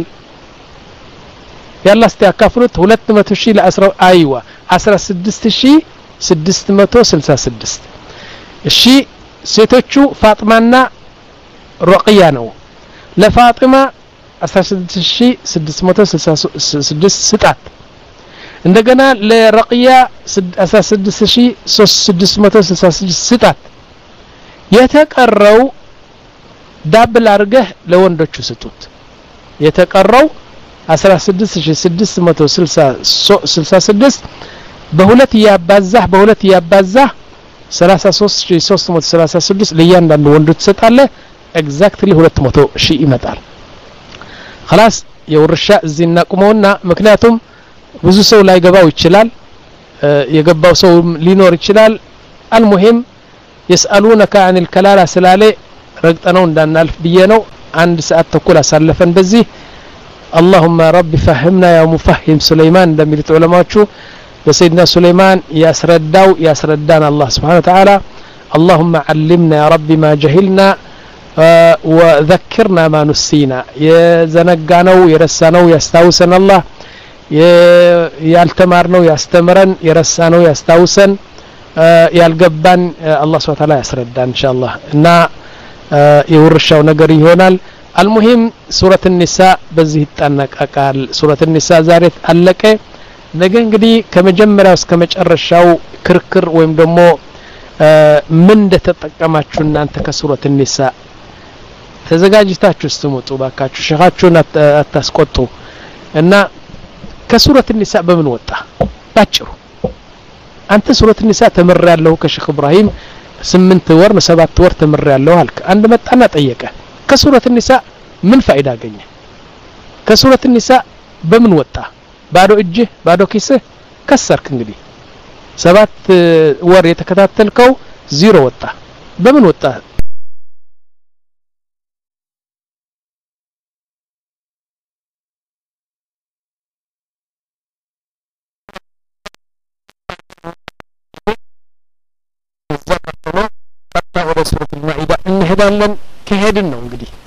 ያላ እስቲ አካፍሉት ሁለት መቶ ሺህ ለአስራ አይዋ አስራ ስድስት ሺህ ስድስት መቶ ስልሳ ስድስት እሺ ሴቶቹ ፋጥማና ሩቅያ ነው ለፋጥማ አስራ ስድስት ሺህ ስድስት መቶ ስልሳ ስድስት ስጣት እንደገና ለሩቅያ አስራ ስድስት ሺህ ስድስት መቶ ስልሳ ስድስት ስጣት የተቀረው ዳብል አርገህ ለወንዶቹ ስጡት የተቀረው አስራ ስድስት ሺህ ስድስት መቶ ስልሳ ስድስት በሁለት ያባዛህ በሁለት ያባዛህ ሰላሳ ሶስት ሺህ ሶስት መቶ ሰላሳ ስድስት ለእያንዳንዱ ወንዶች ትሰጣለህ ኤግዛክትሊ ሁለት መቶ ሺህ ይመጣል خلاص የውርሻ እዚህ እናቁመውና ምክንያቱም ብዙ ሰው ላይ ገባው ይችላል የገባው ሰው ሊኖር ይችላል المهم يسالونك عن الكلاله سلاله ረግጠነው እንዳናልፍ ብዬ ነው አንድ ሰዓት ተኩል አሳልፈን በዚህ اللهم رب فهمنا يا مفهم سليمان እንደሚሉት ዑለማዎቹ ለሰይድና ሱለይማን ያስረዳው ያስረዳን አላህ Subhanahu Wa Ta'ala اللهم علمنا يا رب ما جهلنا وذكرنا ما نسينا يزنقانو يرسانو يستاوسن الله ያልተማርነው ያስተምረን የረሳነው ያስታውሰን ያልገባን አላህ Subhanahu Wa Ta'ala ያስረዳን ኢንሻአላህ እና የውርሻው ነገር ይሆናል المهم ሱረቱ ኒሳ በዚህ ይጣነቃቃል ሱረቱ ኒሳ ዛሬ አለቀ ነገ እንግዲህ ከመጀመሪያው እስከ መጨረሻው ክርክር ወይም ደግሞ ምን እንደተጠቀማችሁ እናንተ ከሱረቱ ኒሳ ተዘጋጅታችሁ ስትመጡ ባካችሁ ሸኻችሁን አታስቆጡ እና ከሱረቱ ኒሳ በምን ወጣ ባጭሩ አንተ ሱረቱ ኒሳ ተመረያለሁ ከሼክ ኢብራሂም ስምንት ወር ነው ሰባት ወር ተመረያለሁ አልክ አንድ መጣና ጠየቀ ከሱረቱ ኒሳ ምን ፋይዳ አገኘ ከሱረቱ ኒሳ በምን ወጣ ባዶ እጅ ባዶ ኪስ ከሰርክ እንግዲህ ሰባት ወር የተከታተልከው ዜሮ ወጣ በምን ወጣ ሱረቱ ማኢዳ እንሄዳለን ከሄድን ነው እንግዲህ